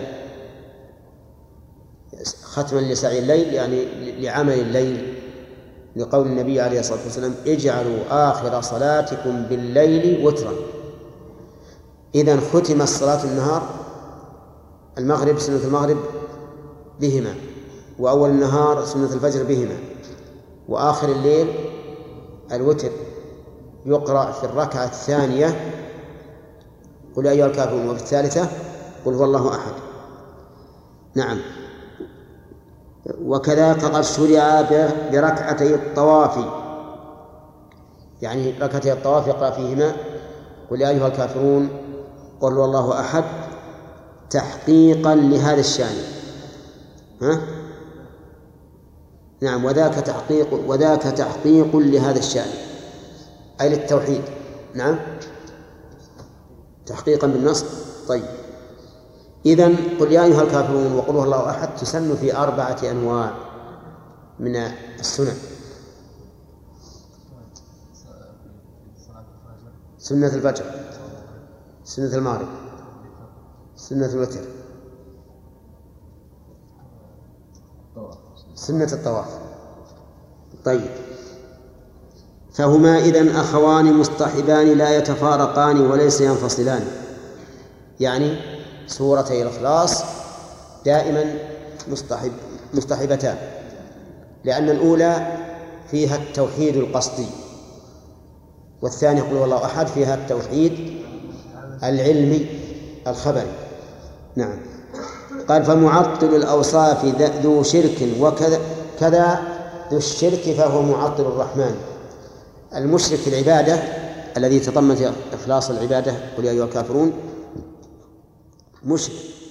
ختما لسعي الليل يعني لعمل الليل، لقول النبي عليه الصلاة والسلام اجعلوا آخر صلاتكم بالليل وترا. إذن ختم صلاة النهار المغرب سنة المغرب بهما، وأول النهار سنة الفجر بهما، وآخر الليل الوتر يقرأ في الركعة الثانية قل أيها الكافرون، وفي الثالثة قل هو الله أحد. نعم. وكذاك قد شرع بركعتي الطواف، يعني ركعتي الطواف يقرأ فيهما قل يا أيها الكافرون قل هو الله أحد تحقيقا لهذا الشأن. نعم. وذاك تحقيق لهذا الشأن أي للتوحيد. نعم، تحقيقا بالنص. طيب، إذن قل يا أيها الكافرون وقل هو الله أحد تسن في 4 أنواع من السنن: سنة الفجر، سنة المغرب، سنة الوتر، سنة الطواف. طيب، فهما إذن أخوان مصطحبان لا يتفارقان وليس ينفصلان، يعني سورتي الإخلاص دائما مصطحبتان، لأن الأولى فيها التوحيد القصدي، والثانية قل هو الله أحد فيها التوحيد العلمي الخبري. نعم. قال فمعطل الأوصاف ذو شرك وكذا ذو الشرك فهو معطل الرحمن. المشرك في العبادة الذي تضمن إخلاص العبادة قل يا أيها الكافرون مشرك،